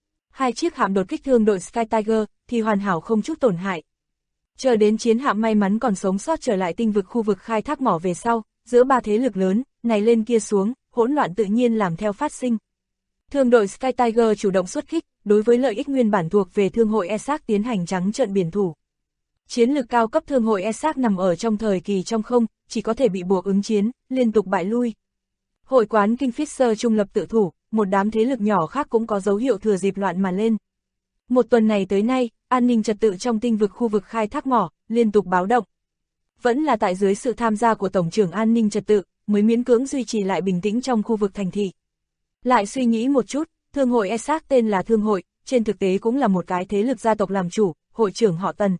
B: 2 chiếc hạm đột kích thương đội Sky Tiger thì hoàn hảo không chút tổn hại. Chờ đến chiến hạm may mắn còn sống sót trở lại tinh vực khu vực khai thác mỏ về sau, giữa ba thế lực lớn, này lên kia xuống, hỗn loạn tự nhiên làm theo phát sinh. Thương đội Sky Tiger chủ động xuất kích, đối với lợi ích nguyên bản thuộc về thương hội Essex tiến hành trắng trợn biển thủ. Chiến lược cao cấp thương hội Essex nằm ở trong thời kỳ trong không, chỉ có thể bị buộc ứng chiến, liên tục bại lui. Hội quán Kingfisher trung lập tự thủ, một đám thế lực nhỏ khác cũng có dấu hiệu thừa dịp loạn mà lên. Một tuần này tới nay, an ninh trật tự trong tinh vực khu vực khai thác mỏ, liên tục báo động. Vẫn là tại dưới sự tham gia của Tổng trưởng An ninh trật tự, mới miễn cưỡng duy trì lại bình tĩnh trong khu vực thành thị. Lại suy nghĩ một chút, thương hội Essex tên là thương hội, trên thực tế cũng là một cái thế lực gia tộc làm chủ, hội trưởng họ Tần.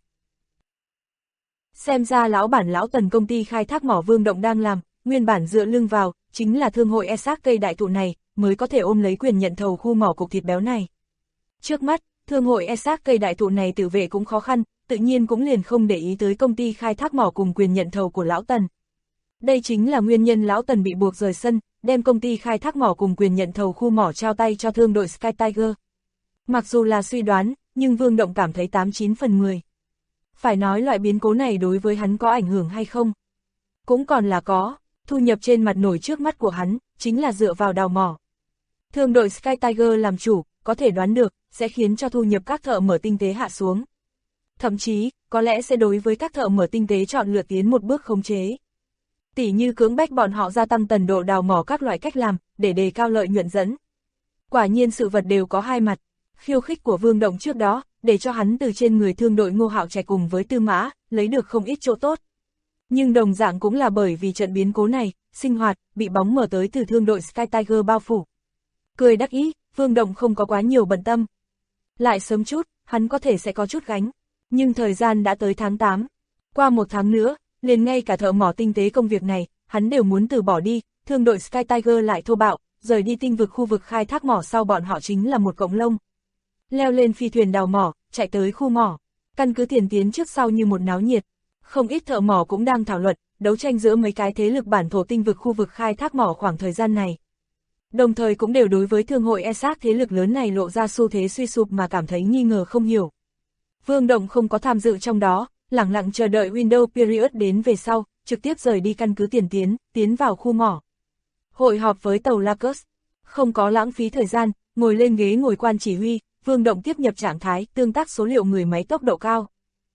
B: Xem ra lão bản lão Tần công ty khai thác mỏ Vương Động đang làm, nguyên bản dựa lưng vào, chính là thương hội Essex cây đại thụ này, mới có thể ôm lấy quyền nhận thầu khu mỏ cục thịt béo này. Trước mắt, thương hội Essex cây đại thụ này tự vệ cũng khó khăn, tự nhiên cũng liền không để ý tới công ty khai thác mỏ cùng quyền nhận thầu của lão Tần. Đây chính là nguyên nhân lão Tần bị buộc rời sân, đem công ty khai thác mỏ cùng quyền nhận thầu khu mỏ trao tay cho thương đội Sky Tiger. Mặc dù là suy đoán, nhưng Vương Động cảm thấy 89 phần 10. Phải nói loại biến cố này đối với hắn có ảnh hưởng hay không? Cũng còn là có, thu nhập trên mặt nổi trước mắt của hắn, chính là dựa vào đào mỏ. Thương đội Sky Tiger làm chủ, có thể đoán được, sẽ khiến cho thu nhập các thợ mở tinh tế hạ xuống. Thậm chí, có lẽ sẽ đối với các thợ mở tinh tế chọn lựa tiến một bước khống chế. Tỉ như cưỡng bách bọn họ gia tăng tần độ đào mỏ các loại cách làm, để đề cao lợi nhuận dẫn. Quả nhiên sự vật đều có hai mặt. Khiêu khích của Vương Động trước đó, để cho hắn từ trên người thương đội Ngô Hạo Trạch cùng với Tư Mã, lấy được không ít chỗ tốt. Nhưng đồng dạng cũng là bởi vì trận biến cố này, sinh hoạt, bị bóng mở tới từ thương đội Sky Tiger bao phủ. Cười đắc ý, Vương Động không có quá nhiều bận tâm. Lại sớm chút, hắn có thể sẽ có chút gánh. Nhưng thời gian đã tới tháng 8. Qua 1 tháng nữa, liền ngay cả thợ mỏ tinh tế công việc này, hắn đều muốn từ bỏ đi, thương đội Sky Tiger lại thô bạo, rời đi tinh vực khu vực khai thác mỏ sau bọn họ chính là một cọng lông. Leo lên phi thuyền đào mỏ, chạy tới khu mỏ, căn cứ tiền tiến trước sau như một náo nhiệt. Không ít thợ mỏ cũng đang thảo luận, đấu tranh giữa mấy cái thế lực bản thổ tinh vực khu vực khai thác mỏ khoảng thời gian này. Đồng thời cũng đều đối với thương hội ESAC thế lực lớn này lộ ra xu thế suy sụp mà cảm thấy nghi ngờ không hiểu. Vương Động không có tham dự trong đó, lẳng lặng chờ đợi Window Period đến về sau, trực tiếp rời đi căn cứ tiền tiến vào khu mỏ. Hội họp với tàu Lacus, không có lãng phí thời gian, ngồi lên ghế ngồi quan chỉ huy, Vương Động tiếp nhập trạng thái tương tác số liệu người máy tốc độ cao.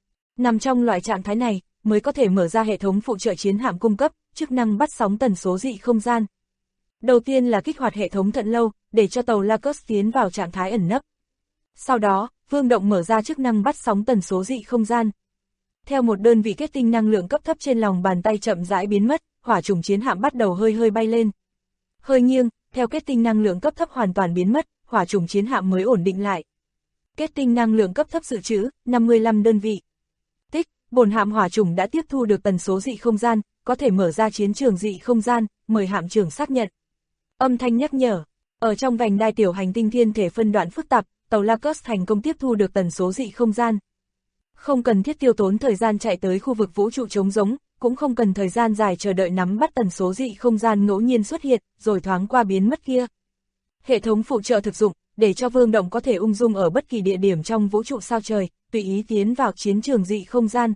B: Nằm trong loại trạng thái này, mới có thể mở ra hệ thống phụ trợ chiến hạm cung cấp, chức năng bắt sóng tần số dị không gian. Đầu tiên là kích hoạt hệ thống thận lâu, để cho tàu Lacus tiến vào trạng thái ẩn nấp. Sau đó, Vương Động mở ra chức năng bắt sóng tần số dị không gian. Theo một đơn vị kết tinh năng lượng cấp thấp trên lòng bàn tay chậm rãi biến mất, hỏa trùng chiến hạm bắt đầu hơi bay lên. Hơi nghiêng, theo kết tinh năng lượng cấp thấp hoàn toàn biến mất, hỏa trùng chiến hạm mới ổn định lại. Kết tinh năng lượng cấp thấp dự trữ, 55 đơn vị. Tích, bổn hạm hỏa trùng đã tiếp thu được tần số dị không gian, có thể mở ra chiến trường dị không gian, mời hạm trưởng xác nhận. Âm thanh nhắc nhở, ở trong vành đai tiểu hành tinh thiên thể phân đoạn phức tạp, tàu Lacus thành công tiếp thu được tần số dị không gian. Không cần thiết tiêu tốn thời gian chạy tới khu vực vũ trụ trống rỗng, cũng không cần thời gian dài chờ đợi nắm bắt tần số dị không gian ngẫu nhiên xuất hiện, rồi thoáng qua biến mất kia. Hệ thống phụ trợ thực dụng, để cho Vương Động có thể ung dung ở bất kỳ địa điểm trong vũ trụ sao trời, tùy ý tiến vào chiến trường dị không gian.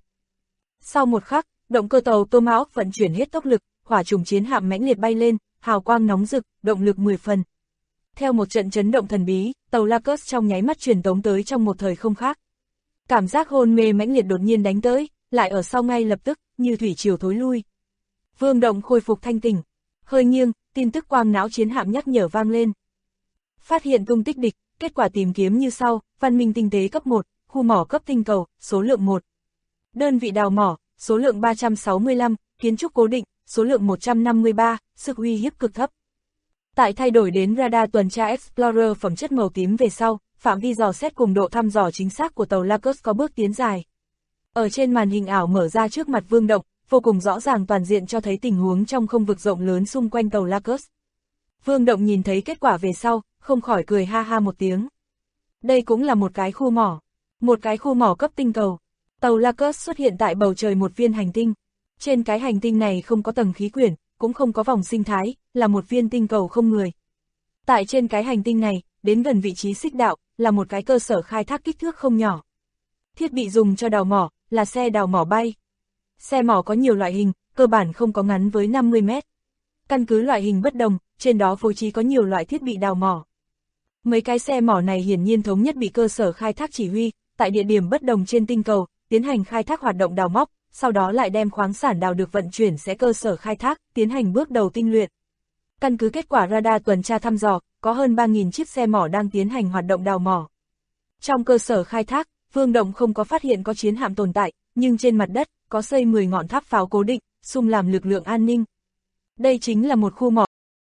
B: Sau một khắc, động cơ tàu Tomahawk vận chuyển hết tốc lực, hỏa trùng chiến hạm mãnh liệt bay lên, hào quang nóng rực, động lực 10 phần. Theo một trận chấn động thần bí, tàu Lacus trong nháy mắt truyền tống tới trong một thời không khác. Cảm giác hôn mê mãnh liệt đột nhiên đánh tới, lại ở sau ngay lập tức, như thủy triều thối lui. Vương Động khôi phục thanh tỉnh, hơi nghiêng, tin tức quang não chiến hạm nhắc nhở vang lên. Phát hiện tung tích địch, kết quả tìm kiếm như sau: văn minh tinh tế cấp 1, khu mỏ cấp tinh cầu, số lượng 1. Đơn vị đào mỏ, số lượng 365, kiến trúc cố định, số lượng 153, sức uy hiếp cực thấp. Tại thay đổi đến radar tuần tra Explorer phẩm chất màu tím về sau, phạm vi dò xét cùng độ thăm dò chính xác của tàu Lacus có bước tiến dài. Ở trên màn hình ảo mở ra trước mặt Vương Động, vô cùng rõ ràng toàn diện cho thấy tình huống trong không vực rộng lớn xung quanh tàu Lacus. Vương Động nhìn thấy kết quả về sau, không khỏi cười ha ha một tiếng. Đây cũng là một cái khu mỏ. Một cái khu mỏ cấp tinh cầu. Tàu Lacus xuất hiện tại bầu trời một viên hành tinh. Trên cái hành tinh này không có tầng khí quyển, cũng không có vòng sinh thái, là một viên tinh cầu không người. Tại trên cái hành tinh này, đến gần vị trí xích đạo, là một cái cơ sở khai thác kích thước không nhỏ. Thiết bị dùng cho đào mỏ, là xe đào mỏ bay. Xe mỏ có nhiều loại hình, cơ bản không có ngắn với 50 mét. Căn cứ loại hình bất đồng, trên đó phối trí có nhiều loại thiết bị đào mỏ. Mấy cái xe mỏ này hiển nhiên thống nhất bị cơ sở khai thác chỉ huy, tại địa điểm bất đồng trên tinh cầu, tiến hành khai thác hoạt động đào móc, sau đó lại đem khoáng sản đào được vận chuyển sẽ cơ sở khai thác, tiến hành bước đầu tinh luyện. Căn cứ kết quả radar tuần tra thăm dò, có hơn 3.000 chiếc xe mỏ đang tiến hành hoạt động đào mỏ. Trong cơ sở khai thác, Vương Động không có phát hiện có chiến hạm tồn tại, nhưng trên mặt đất, có xây 10 ngọn tháp pháo cố định, xung làm lực lượng an ninh. Đây chính là một khu mỏ.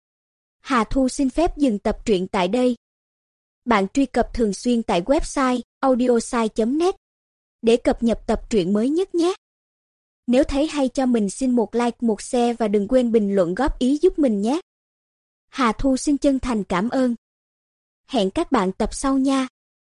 C: Hà Thu xin phép dừng tập truyện tại đây. Bạn truy cập thường xuyên tại website audiosai.net để cập nhật tập truyện mới nhất nhé. Nếu thấy hay cho mình xin một like, một share và đừng quên bình luận góp ý giúp mình nhé. Hà Thu xin chân thành cảm ơn. Hẹn các bạn tập sau nha.